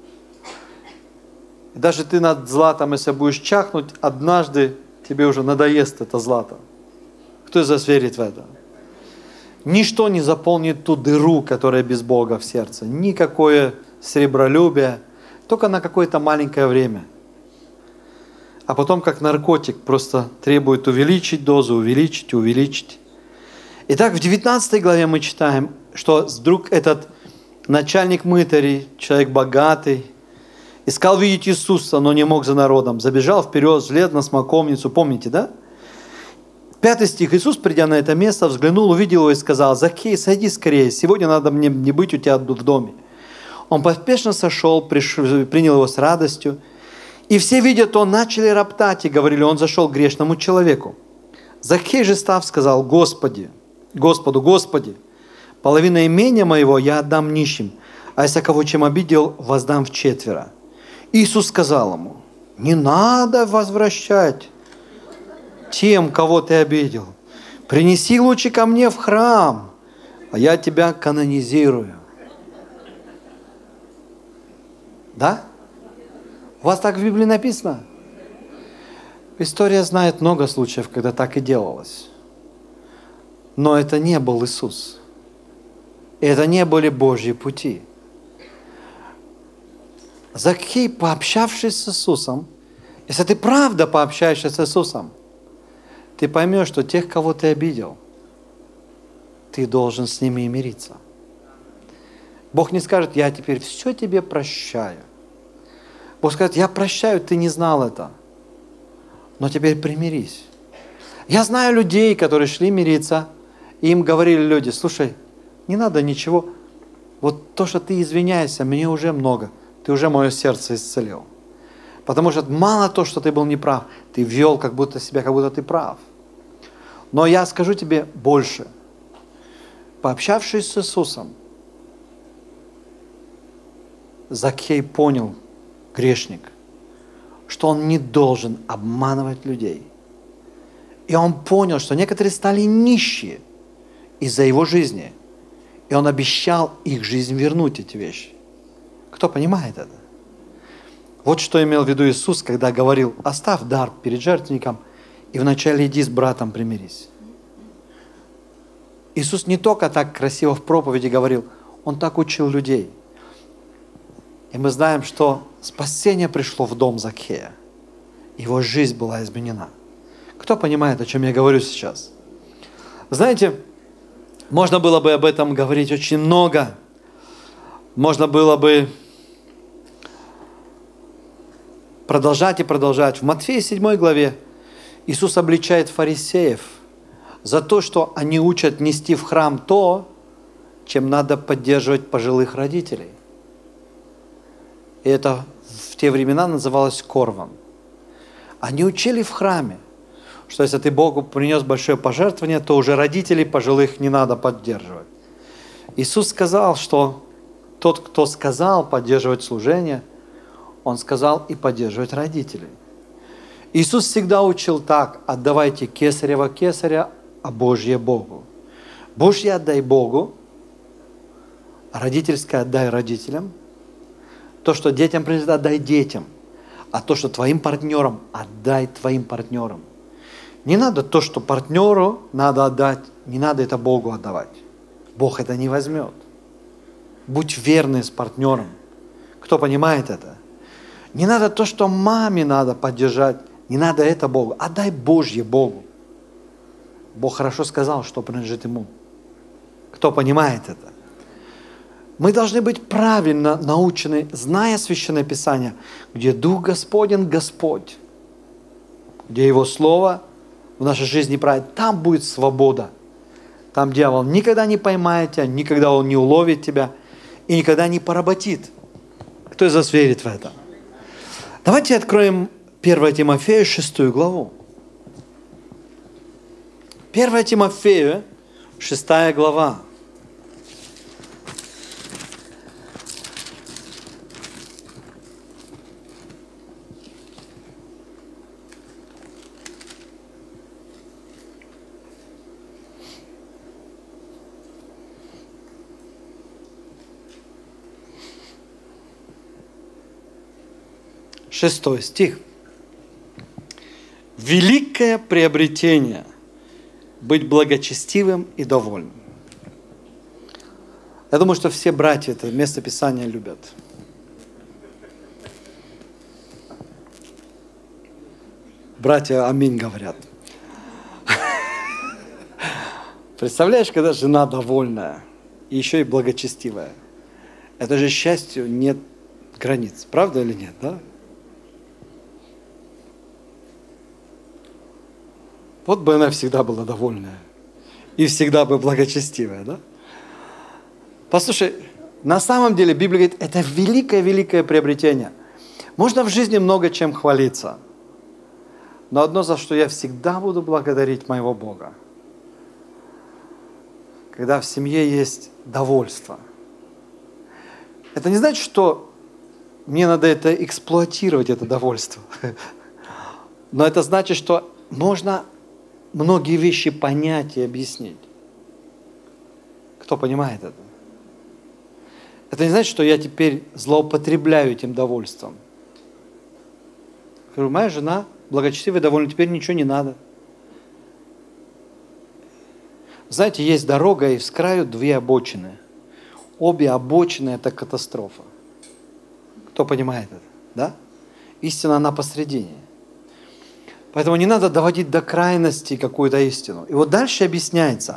И даже ты над златом, если будешь чахнуть, однажды тебе уже надоест это злато. Кто из вас верит в это? Ничто не заполнит ту дыру, которая без Бога в сердце. Никакое сребролюбие, только на какое-то маленькое время. А потом, как наркотик, просто требует увеличить дозу, увеличить. Итак, в 19 главе мы читаем, что вдруг этот начальник мытарей, человек богатый, искал видеть Иисуса, но не мог за народом. Забежал вперед, взлез на смоковницу, помните, да? 5 стих. Иисус, придя на это место, взглянул, увидел его и сказал: «Закхей, сойди скорее, сегодня надо мне не быть у тебя в доме». Он поспешно сошел, принял его с радостью. И все, видя то, начали роптать и говорили: он зашел к грешному человеку. Закхей же, став, сказал: Господи, половина имения моего я отдам нищим, а если кого чем обидел, воздам вчетверо. Иисус сказал ему: не надо возвращать тем, кого ты обидел. Принеси лучше ко мне в храм, а я тебя канонизирую. Да? У вас так в Библии написано? История знает много случаев, когда так и делалось. Но это не был Иисус. Это не были Божьи пути. Закхей, пообщавшись с Иисусом, если ты правда пообщаешься с Иисусом, ты поймешь, что тех, кого ты обидел, ты должен с ними и мириться. Бог не скажет: я теперь все тебе прощаю. Бог скажет: я прощаю, ты не знал это, но теперь примирись. Я знаю людей, которые шли мириться, и им говорили люди: слушай, не надо ничего, вот то, что ты извиняешься, мне уже много, ты уже мое сердце исцелил. Потому что мало то, что ты был неправ, ты вел как будто себя, как будто ты прав. Но я скажу тебе больше. Пообщавшись с Иисусом, Закхей понял, грешник, что он не должен обманывать людей. И он понял, что некоторые стали нищие из-за его жизни. И он обещал их жизнь вернуть, эти вещи. Кто понимает это? Вот что имел в виду Иисус, когда говорил: оставь дар перед жертвенником и вначале иди с братом примирись. Иисус не только так красиво в проповеди говорил, Он так учил людей. И мы знаем, что спасение пришло в дом Закхея. Его жизнь была изменена. Кто понимает, о чем я говорю сейчас? Знаете, можно было бы об этом говорить очень много. Можно было бы продолжать и продолжать. В Матфея 7 главе Иисус обличает фарисеев за то, что они учат нести в храм то, чем надо поддерживать пожилых родителей. И это в те времена называлось корвом. Они учили в храме, что если ты Богу принес большое пожертвование, то уже родителей пожилых не надо поддерживать. Иисус сказал, что тот, кто сказал поддерживать служение, Он сказал и поддерживать родителей. Иисус всегда учил так: отдавайте кесарева кесаря, а Божье Богу. Божье отдай Богу, а родительское отдай родителям. То, что детям принадлежит, отдай детям. А то, что твоим партнерам, отдай твоим партнерам. Не надо то, что партнеру надо отдать, не надо это Богу отдавать. Бог это не возьмет. Будь верный с партнером. Кто понимает это? Не надо то, что маме надо поддержать, не надо это Богу. Отдай Божье Богу. Бог хорошо сказал, что принадлежит Ему. Кто понимает это? Мы должны быть правильно научены, зная Священное Писание, где Дух Господень Господь, где Его Слово в нашей жизни правит, там будет свобода. Там дьявол никогда не поймает тебя, никогда он не уловит тебя и никогда не поработит. Кто из вас верит в это? Давайте откроем 1 Тимофею 6 главу. 1 Тимофею 6 глава. Шестой стих. Великое приобретение – быть благочестивым и довольным. Я думаю, что все братья это место Писания любят. Братья аминь говорят. Представляешь, когда жена довольная и еще и благочестивая. Это же счастью нет границ. Правда или нет, да? Вот бы она всегда была довольная и всегда бы благочестивая, да? Послушай, на самом деле Библия говорит, это великое-великое приобретение. Можно в жизни много чем хвалиться, но одно, за что я всегда буду благодарить моего Бога, когда в семье есть довольство. Это не значит, что мне надо это эксплуатировать, это довольство, но это значит, что можно многие вещи понять и объяснить. Кто понимает это? Это не значит, что я теперь злоупотребляю этим довольством. Говорю, моя жена благочестивая, довольна, теперь ничего не надо. Знаете, есть дорога, и с краю две обочины. Обе обочины – это катастрофа. Кто понимает это? Да? Истина, она посредине. Поэтому не надо доводить до крайности какую-то истину. И вот дальше объясняется.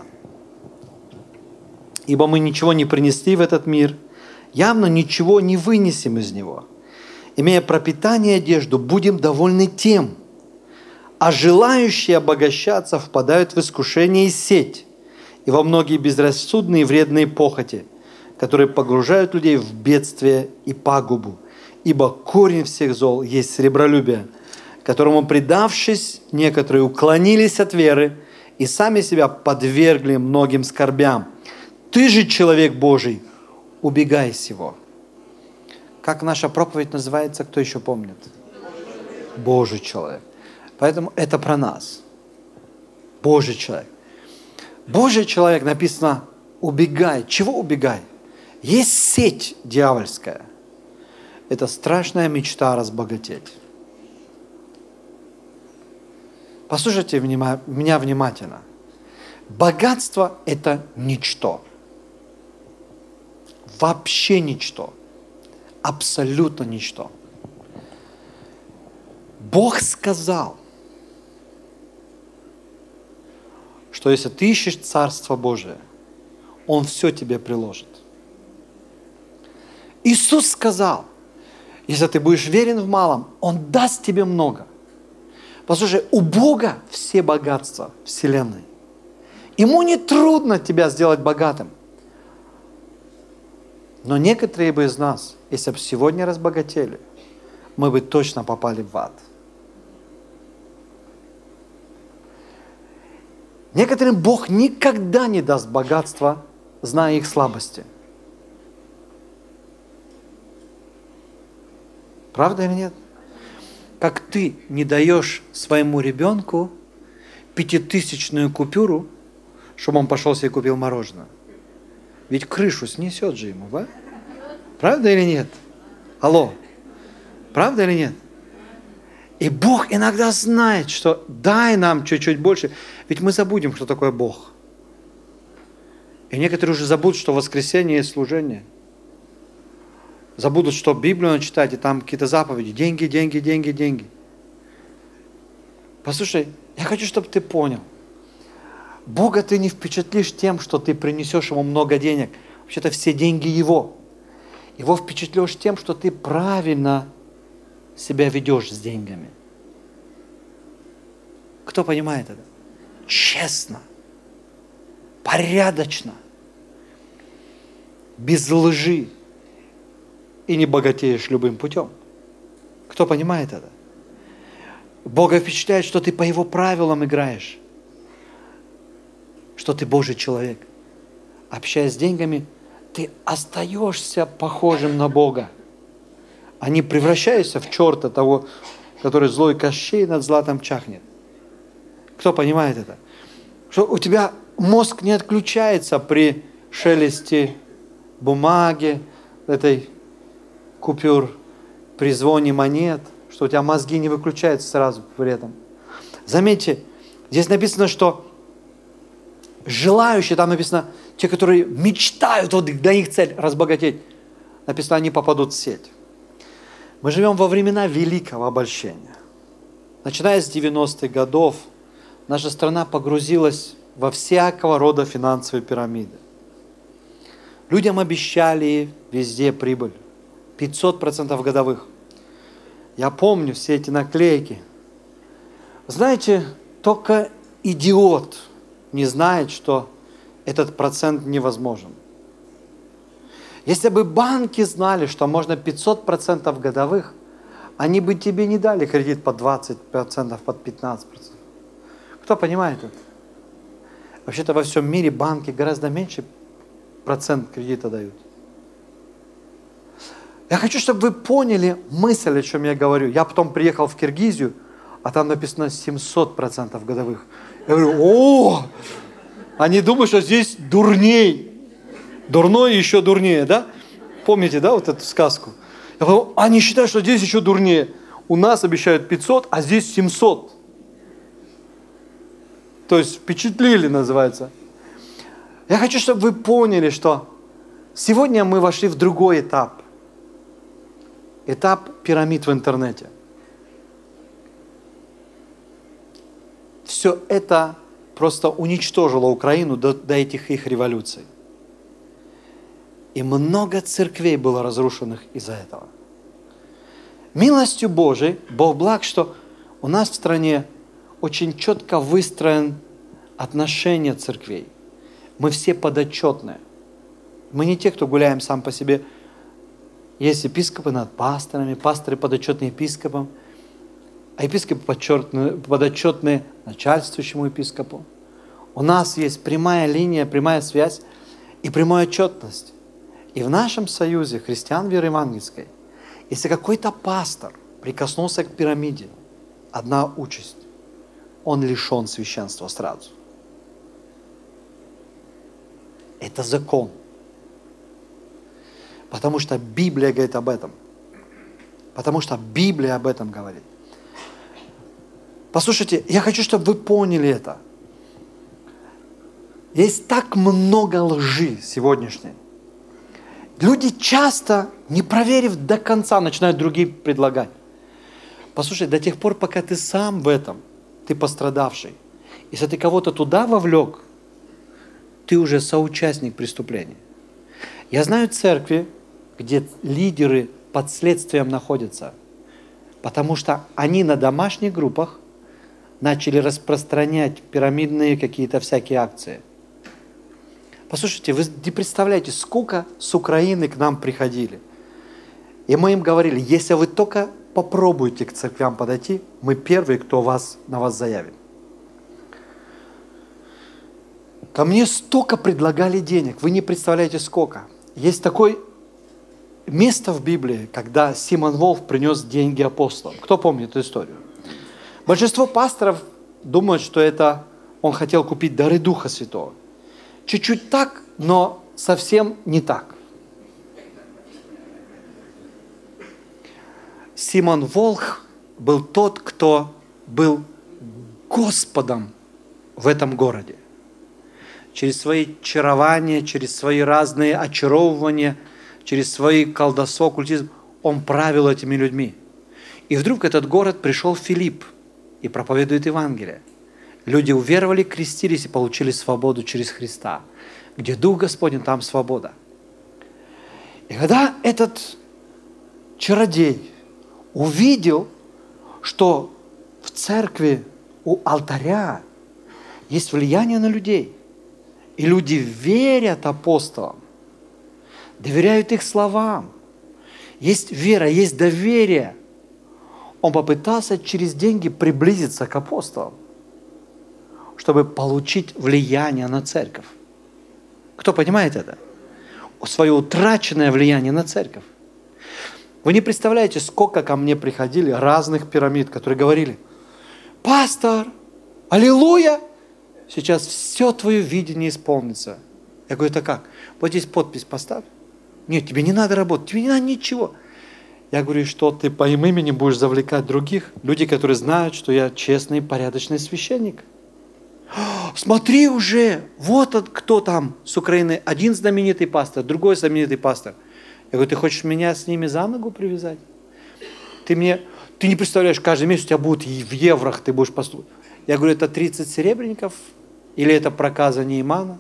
Ибо мы ничего не принесли в этот мир, явно ничего не вынесем из него. Имея пропитание и одежду, будем довольны тем, а желающие обогащаться впадают в искушение и сеть, и во многие безрассудные и вредные похоти, которые погружают людей в бедствие и пагубу. Ибо корень всех зол есть сребролюбие, которому, предавшись, некоторые уклонились от веры и сами себя подвергли многим скорбям. Ты же, человек Божий, убегай сего. Как наша проповедь называется, кто еще помнит? Божий человек. Поэтому это про нас. Божий человек. Божий человек написано убегай. Чего убегай? Есть сеть дьявольская. Это страшная мечта разбогатеть. Послушайте меня внимательно. Богатство – это ничто. Вообще ничто. Абсолютно ничто. Бог сказал, что если ты ищешь Царство Божие, Он все тебе приложит. Иисус сказал, если ты будешь верен в малом, Он даст тебе много. Послушай, у Бога все богатства вселенной. Ему не трудно тебя сделать богатым. Но некоторые бы из нас, если бы сегодня разбогатели, мы бы точно попали в ад. Некоторым Бог никогда не даст богатства, зная их слабости. Правда или нет? Как ты не даешь своему ребенку 5000-ную купюру, чтобы он пошел себе и купил мороженое. Ведь крышу снесет же ему, да? Правда или нет? Алло. Правда или нет? И Бог иногда знает, что дай нам чуть-чуть больше, ведь мы забудем, что такое Бог. И некоторые уже забудут, что в воскресенье есть служение. Забудут, что Библию надо читать, и там какие-то заповеди. Деньги, деньги, деньги, деньги. Послушай, я хочу, чтобы ты понял. Бога ты не впечатлишь тем, что ты принесешь Ему много денег. Вообще-то все деньги Его. Его впечатлишь тем, что ты правильно себя ведешь с деньгами. Кто понимает это? Честно, порядочно, без лжи. И не богатеешь любым путем. Кто понимает это? Бога впечатляет, что ты по Его правилам играешь. Что ты Божий человек. Общаясь с деньгами, ты остаешься похожим на Бога. А не превращаешься в черта того, который злой Кощей над златом чахнет. Кто понимает это? Что у тебя мозг не отключается при шелесте бумаги, этой купюр, при звоне монет, что у тебя мозги не выключаются сразу при этом. Заметьте, здесь написано, что желающие, там написано, те, которые мечтают, вот для них цель разбогатеть, написано, они попадут в сеть. Мы живем во времена великого обольщения. Начиная с 90-х годов, наша страна погрузилась во всякого рода финансовые пирамиды. Людям обещали везде прибыль. 500% годовых. Я помню все эти наклейки. Знаете, только идиот не знает, что этот процент невозможен. Если бы банки знали, что можно 500% годовых, они бы тебе не дали кредит под 20%, под 15%. Кто понимает это? Вообще-то во всем мире банки гораздо меньше процент кредита дают. Я хочу, чтобы вы поняли мысль, о чем я говорю. Я потом приехал в Киргизию, а там написано 700% годовых. Я говорю, о! Они думают, что здесь дурней. Дурной еще дурнее, да? Помните, да, вот эту сказку? Я говорю, они считают, что здесь еще дурнее. У нас обещают 500, а здесь 700. То есть впечатлили, называется. Я хочу, чтобы вы поняли, что сегодня мы вошли в другой этап. Этап пирамид в интернете. Все это просто уничтожило Украину до этих их революций. И много церквей было разрушенных из-за этого. Милостью Божией, Бог благ, что у нас в стране очень четко выстроен отношение церквей. Мы все подотчетные. Мы не те, кто гуляем сам по себе. Есть епископы над пасторами, пасторы подотчетные епископам, а епископы подотчетные начальствующему епископу. У нас есть прямая линия, прямая связь и прямая отчетность. И в нашем союзе христиан веры евангельской, если какой-то пастор прикоснулся к пирамиде, одна участь, он лишен священства сразу. Это закон. Потому что Библия говорит об этом. Потому что Библия об этом говорит. Послушайте, я хочу, чтобы вы поняли это. Есть так много лжи сегодняшней. Люди часто, не проверив до конца, начинают другим предлагать. Послушай, до тех пор, пока ты сам в этом, ты пострадавший. Если ты кого-то туда вовлек, ты уже соучастник преступления. Я знаю церкви, где лидеры под следствием находятся, потому что они на домашних группах начали распространять пирамидные какие-то всякие акции. Послушайте, вы не представляете, сколько с Украины к нам приходили. И мы им говорили, если вы только попробуете к церквям подойти, мы первые, кто на вас заявит. Ко мне столько предлагали денег, вы не представляете сколько. Есть такое место в Библии, когда Симон Волф принес деньги апостолам. Кто помнит эту историю? Большинство пасторов думают, что это он хотел купить дары Духа Святого. Чуть-чуть так, но совсем не так. Симон Волх был тот, кто был Господом в этом городе. Через свои чарования, через свои разные очаровывания, через свои колдовство, оккультизм, он правил этими людьми. И вдруг этот город пришел Филипп и проповедует Евангелие. Люди уверовали, крестились и получили свободу через Христа. Где Дух Господень, там свобода. И когда этот чародей увидел, что в церкви у алтаря есть влияние на людей, и люди верят апостолам, доверяют их словам, есть вера, есть доверие, он попытался через деньги приблизиться к апостолам, чтобы получить влияние на церковь. Кто понимает это? Свое утраченное влияние на церковь. Вы не представляете, сколько ко мне приходили разных пирамид, которые говорили, пастор, аллилуйя, сейчас все твое видение исполнится. Я говорю, это как? Вот здесь подпись поставь. Нет, тебе не надо работать, тебе не надо ничего. Я говорю, что ты по им имени будешь завлекать других, люди, которые знают, что я честный, порядочный священник. Смотри уже, вот кто там с Украины, один знаменитый пастор, другой знаменитый пастор. Я говорю, ты хочешь меня с ними за ногу привязать? Ты не представляешь, каждый месяц у тебя будут в еврох, ты будешь поступать. Я говорю, это 30 серебряников или это проказа Неймана?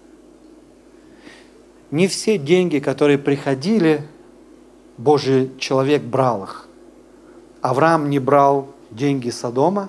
Не все деньги, которые приходили, Божий человек брал их. Авраам не брал деньги Содома.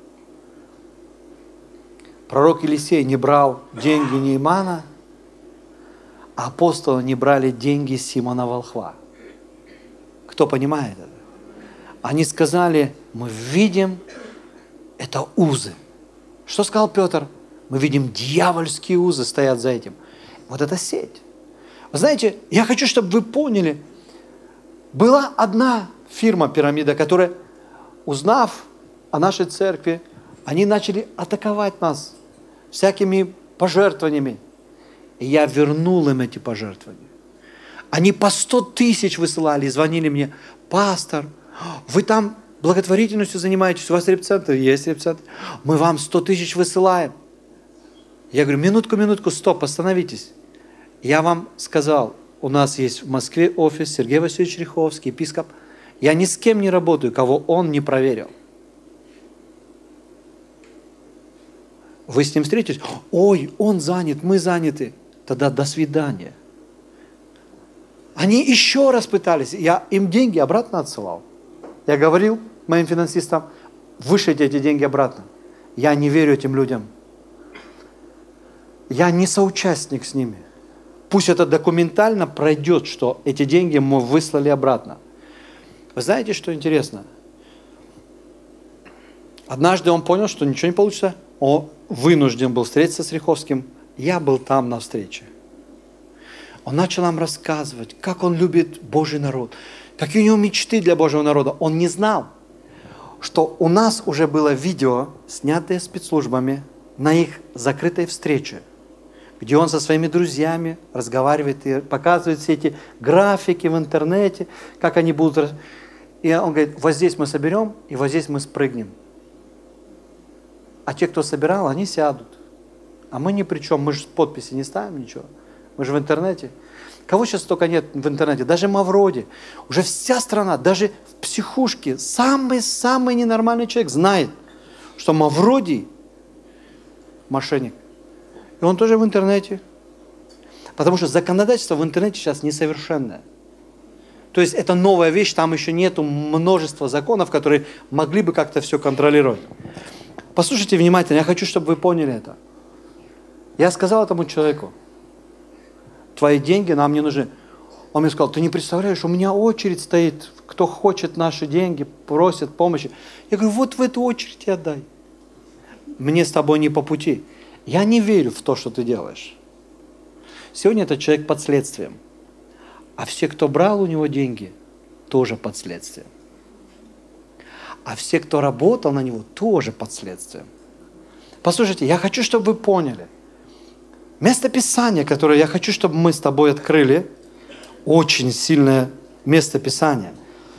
Пророк Елисей не брал деньги Неймана, а апостолы не брали деньги Симона Волхва. Кто понимает это? Они сказали, мы видим, это узы. Что сказал Петр? Мы видим, дьявольские узы стоят за этим. Вот это сеть. Вы знаете, я хочу, чтобы вы поняли, была одна фирма «Пирамида», которая, узнав о нашей церкви, они начали атаковать нас всякими пожертвованиями. И я вернул им эти пожертвования. Они по 100 тысяч высылали и звонили мне: пастор, вы там благотворительностью занимаетесь, у вас репцентр? Есть репцентр. Мы вам 100 тысяч высылаем. Я говорю: минутку, стоп, остановитесь. Я вам сказал, у нас есть в Москве офис, Сергей Васильевич Риховский, епископ. Я ни с кем не работаю, кого он не проверил. Вы с ним встретитесь? Ой, он занят, мы заняты. Тогда до свидания. Они еще раз пытались. Я им деньги обратно отсылал. Я говорил моим финансистам: вышлите эти деньги обратно. Я не верю этим людям. Я не соучастник с ними. Пусть это документально пройдет, что эти деньги мы выслали обратно. Вы знаете, что интересно? Однажды он понял, что ничего не получится. Он вынужден был встретиться с Риховским. Я был там на встрече. Он начал нам рассказывать, как он любит Божий народ, какие у него мечты для Божьего народа. Он не знал, что у нас уже было видео, снятое спецслужбами, на их закрытой встрече, где он со своими друзьями разговаривает и показывает все эти графики в интернете, как они будут. И он говорит: вот здесь мы соберем, и вот здесь мы спрыгнем. А те, кто собирал, они сядут. А мы ни при чем, мы же подписи не ставим, ничего. Мы же в интернете. Кого сейчас только нет в интернете? Даже Мавроди. Уже вся страна, даже в психушке, самый ненормальный человек знает, что Мавроди мошенник. И он тоже в интернете. Потому что законодательство в интернете сейчас несовершенное. То есть это новая вещь, там еще нету множества законов, которые могли бы как-то все контролировать. Послушайте внимательно, я хочу, чтобы вы поняли это. Я сказал этому человеку: твои деньги нам не нужны. Он мне сказал: ты не представляешь, у меня очередь стоит, кто хочет наши деньги, просит помощи. Я говорю: вот в эту очередь и отдай. Мне с тобой не по пути. Я не верю в то, что ты делаешь. Сегодня этот человек под следствием. А все, кто брал у него деньги, тоже под следствием. А все, кто работал на него, тоже под следствием. Послушайте, я хочу, чтобы вы поняли. Место Писания, которое я хочу, чтобы мы с тобой открыли, очень сильное место Писания.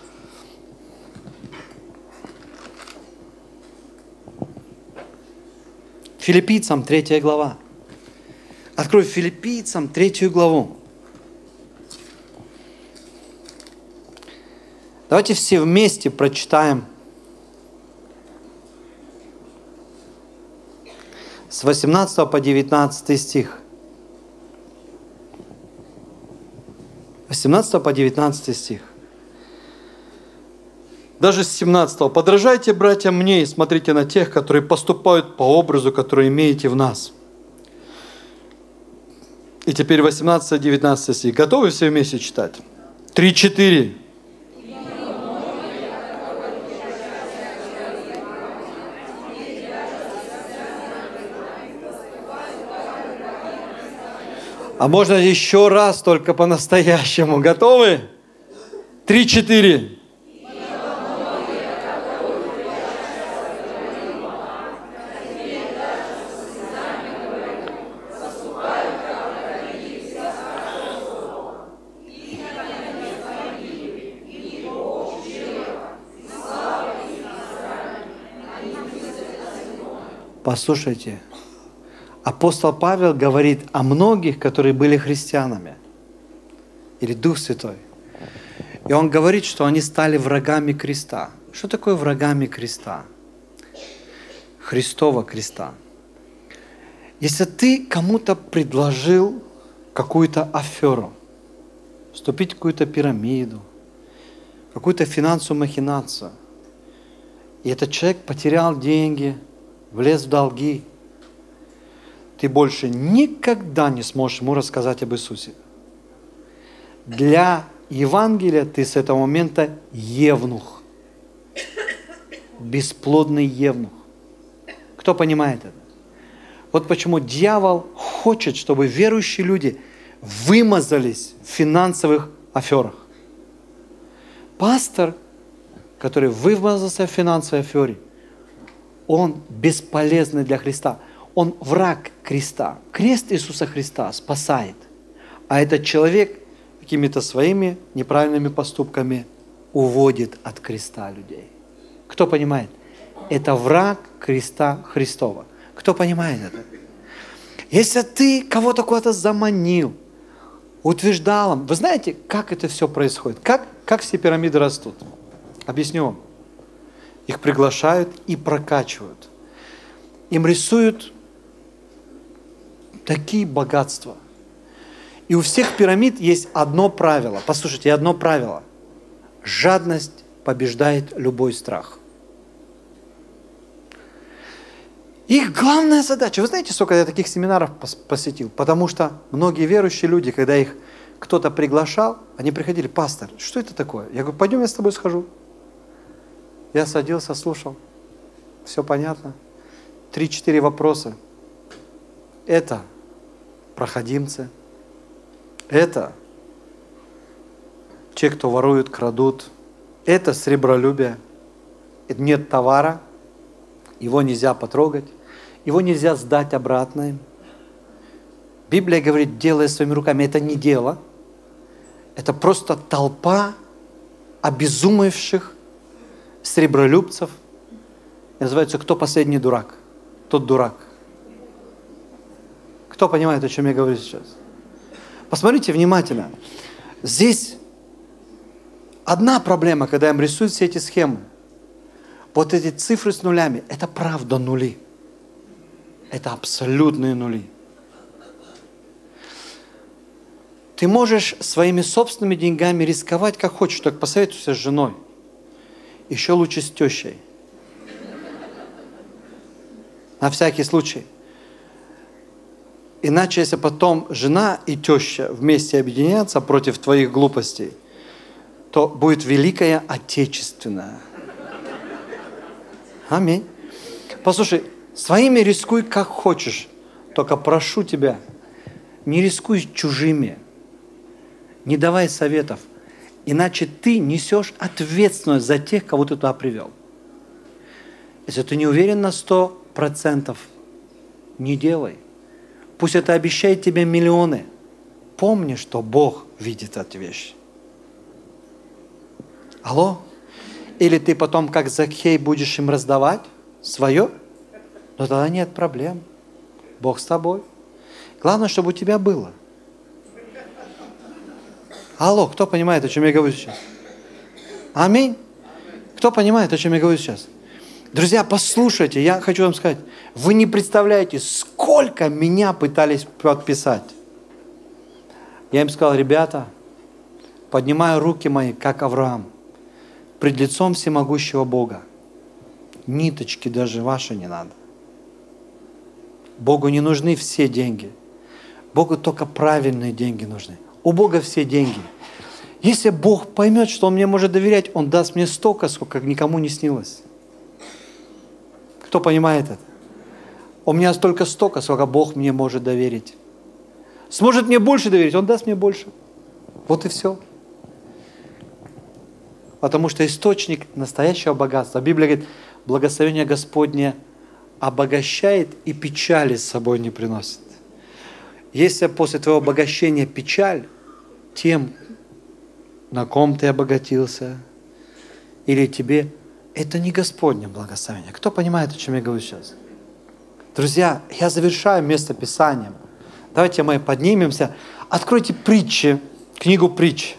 Филиппийцам 3 глава. Открой Филиппийцам 3 главу. Давайте все вместе прочитаем с 18 по 19 стих. 18 по 19 стих. Даже с 17. «Подражайте, братья, мне и смотрите на тех, которые поступают по образу, который имеете в нас». И теперь 18-19 стих. Готовы все вместе читать? 3-4. А можно еще раз, только по-настоящему. Готовы? 3-4. Послушайте, апостол Павел говорит о многих, которые были христианами, или Дух Святой. И он говорит, что они стали врагами креста. Что такое врагами креста? Христова креста. Если ты кому-то предложил какую-то аферу, вступить в какую-то пирамиду, какую-то финансовую махинацию, и этот человек потерял деньги, влез в долги, ты больше никогда не сможешь ему рассказать об Иисусе. Для Евангелия ты с этого момента евнух. Бесплодный евнух. Кто понимает это? Вот почему дьявол хочет, чтобы верующие люди вымазались в финансовых аферах. Пастор, который вымазался в финансовой афере, он бесполезный для Христа. Он враг креста. Крест Иисуса Христа спасает. А этот человек какими-то своими неправильными поступками уводит от креста людей. Кто понимает? Это враг креста Христова. Кто понимает это? Если ты кого-то куда-то заманил, утверждал им, вы знаете, как это все происходит? Как все пирамиды растут? Объясню вам. Их приглашают и прокачивают. Им рисуют такие богатства. И у всех пирамид есть одно правило. Послушайте, одно правило. Жадность побеждает любой страх. Их главная задача, вы знаете, сколько я таких семинаров посетил? Потому что многие верующие люди, когда их кто-то приглашал, они приходили: пастор, что это такое? Я говорю: пойдем, я с тобой схожу. Я садился, слушал. Все понятно. 3-4 вопроса. Это проходимцы. Это те, кто воруют, крадут. Это сребролюбие. Нет товара. Его нельзя потрогать. Его нельзя сдать обратно им. Библия говорит: делай своими руками. Это не дело. Это просто толпа обезумевших сребролюбцев. Называется: кто последний дурак? Тот дурак. Кто понимает, о чем я говорю сейчас? Посмотрите внимательно. Здесь одна проблема, когда им рисуют все эти схемы. Вот эти цифры с нулями, это правда нули. Это абсолютные нули. Ты можешь своими собственными деньгами рисковать как хочешь, только посоветуйся с женой. Еще лучше с тещей. На всякий случай. Иначе, если потом жена и теща вместе объединятся против твоих глупостей, то будет великая отечественная. Аминь. Послушай, своими рискуй как хочешь, только прошу тебя, не рискуй чужими, не давай советов, иначе ты несешь ответственность за тех, кого ты туда привел. Если ты не уверен на 100%, не делай. Пусть это обещает тебе миллионы. Помни, что Бог видит эту вещь. Алло? Или ты потом, как Закхей, будешь им раздавать свое? Но тогда нет проблем. Бог с тобой. Главное, чтобы у тебя было. Алло, кто понимает, о чем я говорю сейчас? Аминь. Кто понимает, о чем я говорю сейчас? Друзья, послушайте, я хочу вам сказать, вы не представляете, сколько меня пытались подписать. Я им сказал: ребята, поднимаю руки мои, как Авраам, пред лицом всемогущего Бога. Ниточки даже ваши не надо. Богу не нужны все деньги. Богу только правильные деньги нужны. У Бога все деньги. Если Бог поймет, что Он мне может доверять, Он даст мне столько, сколько никому не снилось. Кто понимает это? У меня столько, сколько Бог мне может доверить. Сможет мне больше доверить, Он даст мне больше. Вот и все. Потому что источник настоящего богатства. Библия говорит: благословение Господне обогащает и печали с собой не приносит. Если после твоего обогащения печаль, тем, на ком ты обогатился, или тебе, это не Господне благословение. Кто понимает, о чем я говорю сейчас? Друзья, я завершаю место Писанием. Давайте мы поднимемся. Откройте притчи, книгу притч.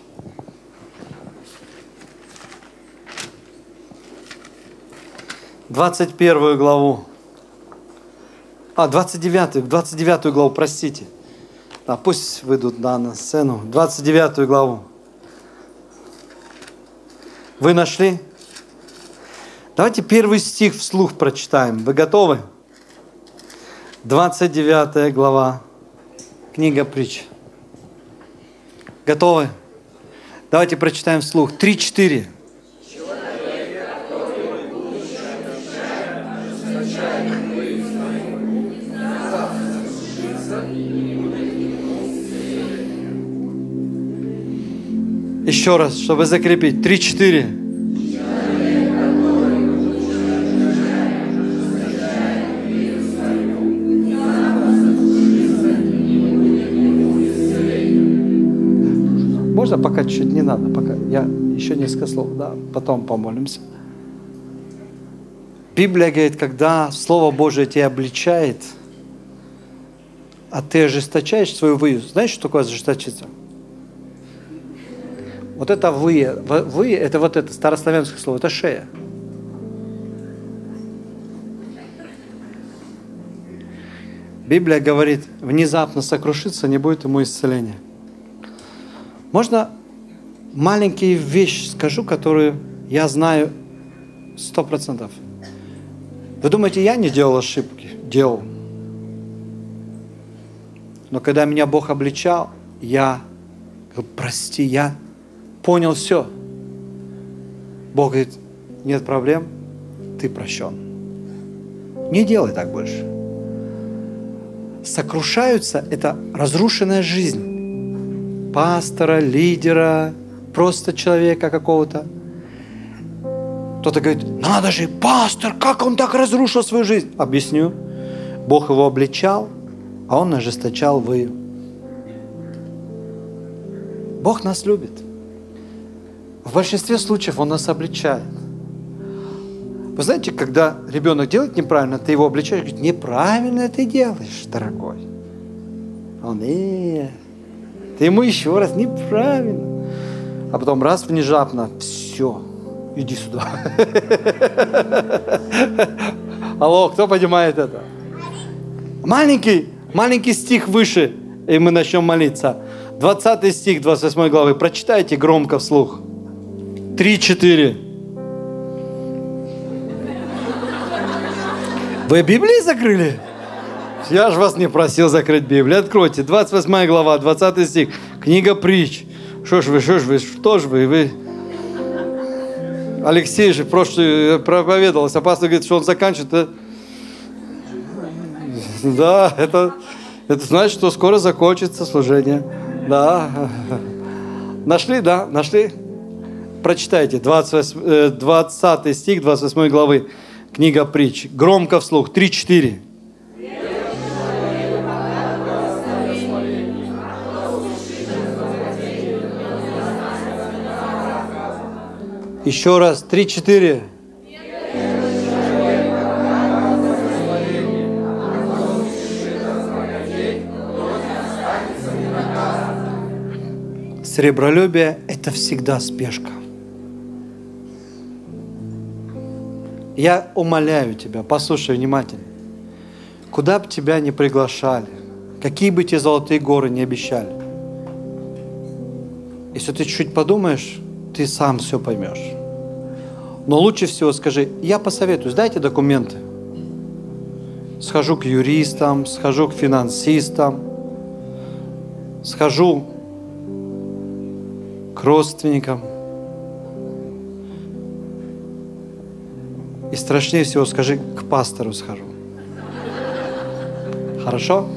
Двадцать 21 главу. 29 главу, простите. Да, пусть выйдут на сцену. 29 главу. Вы нашли? Давайте первый стих вслух прочитаем. Вы готовы? 29 глава. Книга притч. Готовы? Давайте прочитаем вслух. 3-4. Еще раз, чтобы закрепить. 3-4. можно пока чуть-чуть? Не надо, пока. Я еще несколько слов, да, потом помолимся. Библия говорит, когда Слово Божие тебя обличает, а ты ожесточаешь свою выю. Знаешь, что такое ожесточиться? Вот это вые, это вот это старославянское слово, это шея. Библия говорит, внезапно сокрушиться, не будет ему исцеления. Можно маленькие вещи скажу, которые я знаю 100%. Вы думаете, я не делал ошибки? Делал. Но когда меня Бог обличал, я говорю, прости, я понял все. Бог говорит, нет проблем, ты прощен. Не делай так больше. Сокрушаются – это разрушенная жизнь пастора, лидера, просто человека какого-то. Кто-то говорит, надо же, пастор, как он так разрушил свою жизнь? Объясню. Бог его обличал, а он ожесточал выю. Бог нас любит. В большинстве случаев Он нас обличает. Вы знаете, когда ребенок делает неправильно, ты его обличаешь, говорит, неправильно ты делаешь, дорогой. Он, ты ему еще раз, неправильно. А потом раз внезапно, все, иди сюда. Алло, кто понимает это? Маленький стих выше, и мы начнем молиться. 20 стих 28 главы. Прочитайте громко вслух. 3-4. Вы Библию закрыли? Я же вас не просил закрыть Библию. Откройте. 28 глава, 20 стих. Книга притч. Что ж вы? Алексей же прошлый проповедовался. Пастор говорит, что он заканчивает. Да, это значит, что скоро закончится служение. Да. Нашли, да? Нашли? Прочитайте. 20 стих 28 главы. Книга притч. Громко вслух. 3-4. Еще раз. 3-4. Сребролюбие – это всегда спешка. Я умоляю тебя, послушай внимательно. Куда бы тебя ни приглашали, какие бы тебе золотые горы не обещали, если ты чуть подумаешь, ты сам все поймешь. Но лучше всего скажи, я посоветую, сдайте документы. Схожу к юристам, схожу к финансистам, схожу к родственникам. И страшнее всего скажи, к пастору схожу. Хорошо?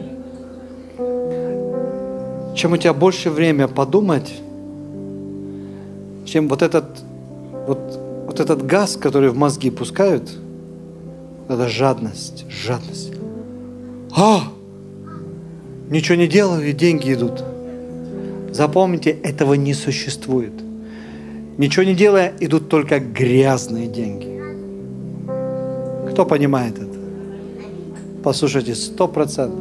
Чем у тебя больше времени подумать, чем вот этот газ, который в мозги пускают, это жадность. Ничего не делаю, и деньги идут. Запомните, этого не существует. Ничего не делая, идут только грязные деньги. Кто понимает это? Послушайте, 100%.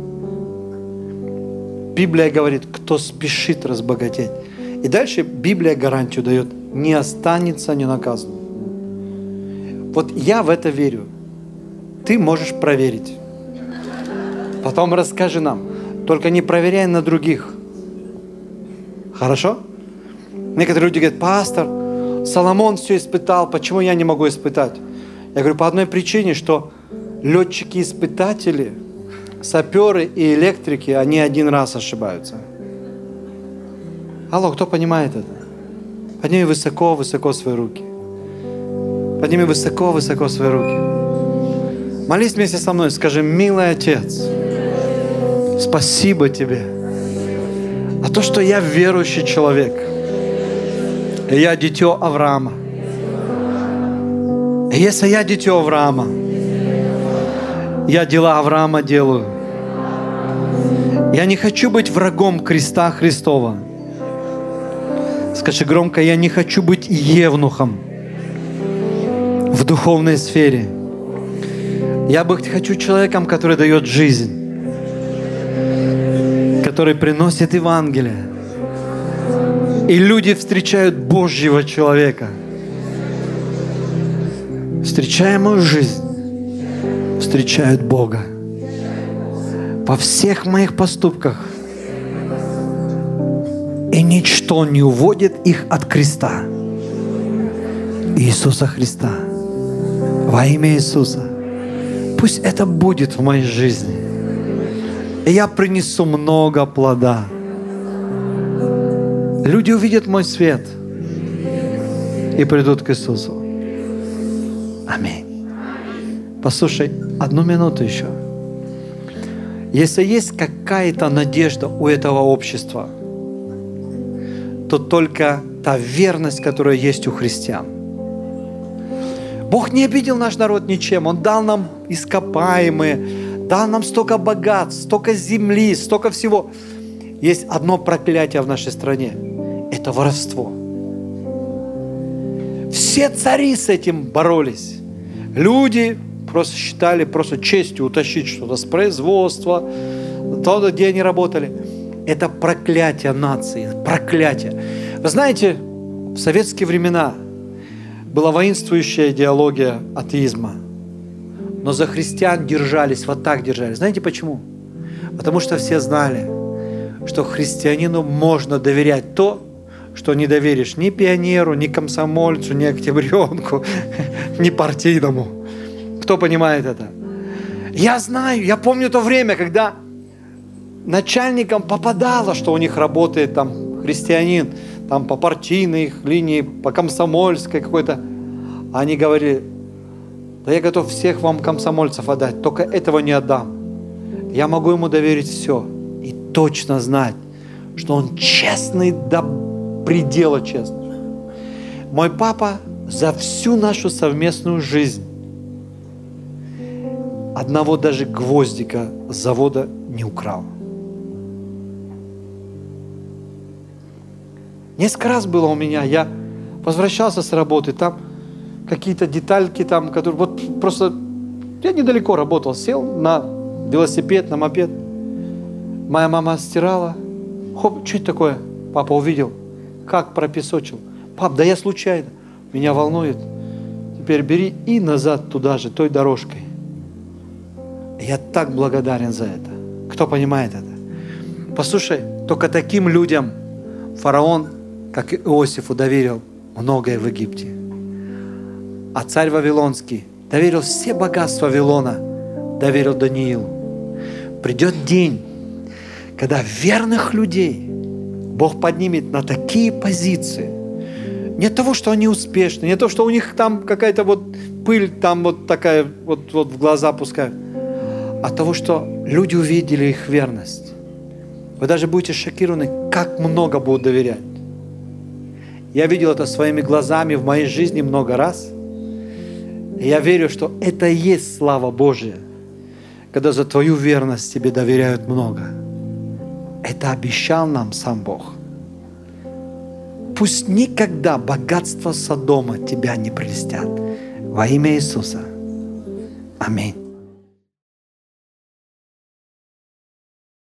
Библия говорит, кто спешит разбогатеть. И дальше Библия гарантию дает, не останется ненаказанным. Вот я в это верю. Ты можешь проверить. Потом расскажи нам. Только не проверяй на других. Хорошо? Некоторые люди говорят, пастор, Соломон все испытал, почему я не могу испытать? Я говорю, по одной причине, что летчики-испытатели, саперы и электрики, они один раз ошибаются. Алло, кто понимает это? Подними высоко-высоко свои руки. Подними высоко-высоко свои руки. Молись вместе со мной, скажи, милый Отец, спасибо Тебе. А то, что я верующий человек, и я дитё Авраама. И если я дитё Авраама, я дела Авраама делаю. Я не хочу быть врагом креста Христова. Скажи громко: я не хочу быть евнухом в духовной сфере. Я хочу человеком, который дает жизнь, который приносит Евангелие. И люди встречают Божьего человека. Встречая мою жизнь, встречают Бога. Во всех моих поступках. И ничто не уводит их от креста Иисуса Христа. Во имя Иисуса. Пусть это будет в моей жизни. И я принесу много плода. Люди увидят мой свет и придут к Иисусу. Аминь. Послушай, 1 минуту еще. Если есть какая-то надежда у этого общества, то только та верность, которая есть у христиан. Бог не обидел наш народ ничем. Он дал нам ископаемые, дал нам столько богатств, столько земли, столько всего. Есть одно проклятие в нашей стране. Это воровство. Все цари с этим боролись. Люди просто считали просто честью утащить что-то с производства, то, где они работали. Это проклятие нации, проклятие. Вы знаете, в советские времена была воинствующая идеология атеизма. Но за христиан держались, вот так держались. Знаете почему? Потому что все знали, что христианину можно доверять то, что не доверишь ни пионеру, ни комсомольцу, ни октябренку, ни партийному. Кто понимает это? Я знаю, я помню то время, когда начальникам попадало, что у них работает там христианин, там по партийной их линии, по комсомольской какой-то. Они говорили: да я готов всех вам комсомольцев отдать, только этого не отдам. Я могу ему доверить все и точно знать, что он честный до предела честный. Мой папа за всю нашу совместную жизнь одного даже гвоздика с завода не украл. Несколько раз было у меня, я возвращался с работы, там какие-то детальки, там, которые вот просто, я недалеко работал, сел на велосипед, на мопед. Моя мама стирала. Хоп, что это такое? Папа увидел, как пропесочил. Пап, да я случайно. Меня волнует. Теперь бери и назад туда же, той дорожкой. Я так благодарен за это. Кто понимает это? Послушай, только таким людям фараон, как и Иосифу, доверил многое в Египте. А царь Вавилонский доверил все богатства Вавилона, доверил Даниилу. Придет день, когда верных людей Бог поднимет на такие позиции. Не от того, что они успешны, не от того, что у них там какая-то вот пыль там вот такая вот в глаза пускают, а от того, что люди увидели их верность. Вы даже будете шокированы, как много будут доверять. Я видел это своими глазами в моей жизни много раз. И я верю, что это и есть слава Божья, когда за твою верность тебе доверяют много. Это обещал нам сам Бог. Пусть никогда богатства Содома тебя не прельстят. Во имя Иисуса. Аминь.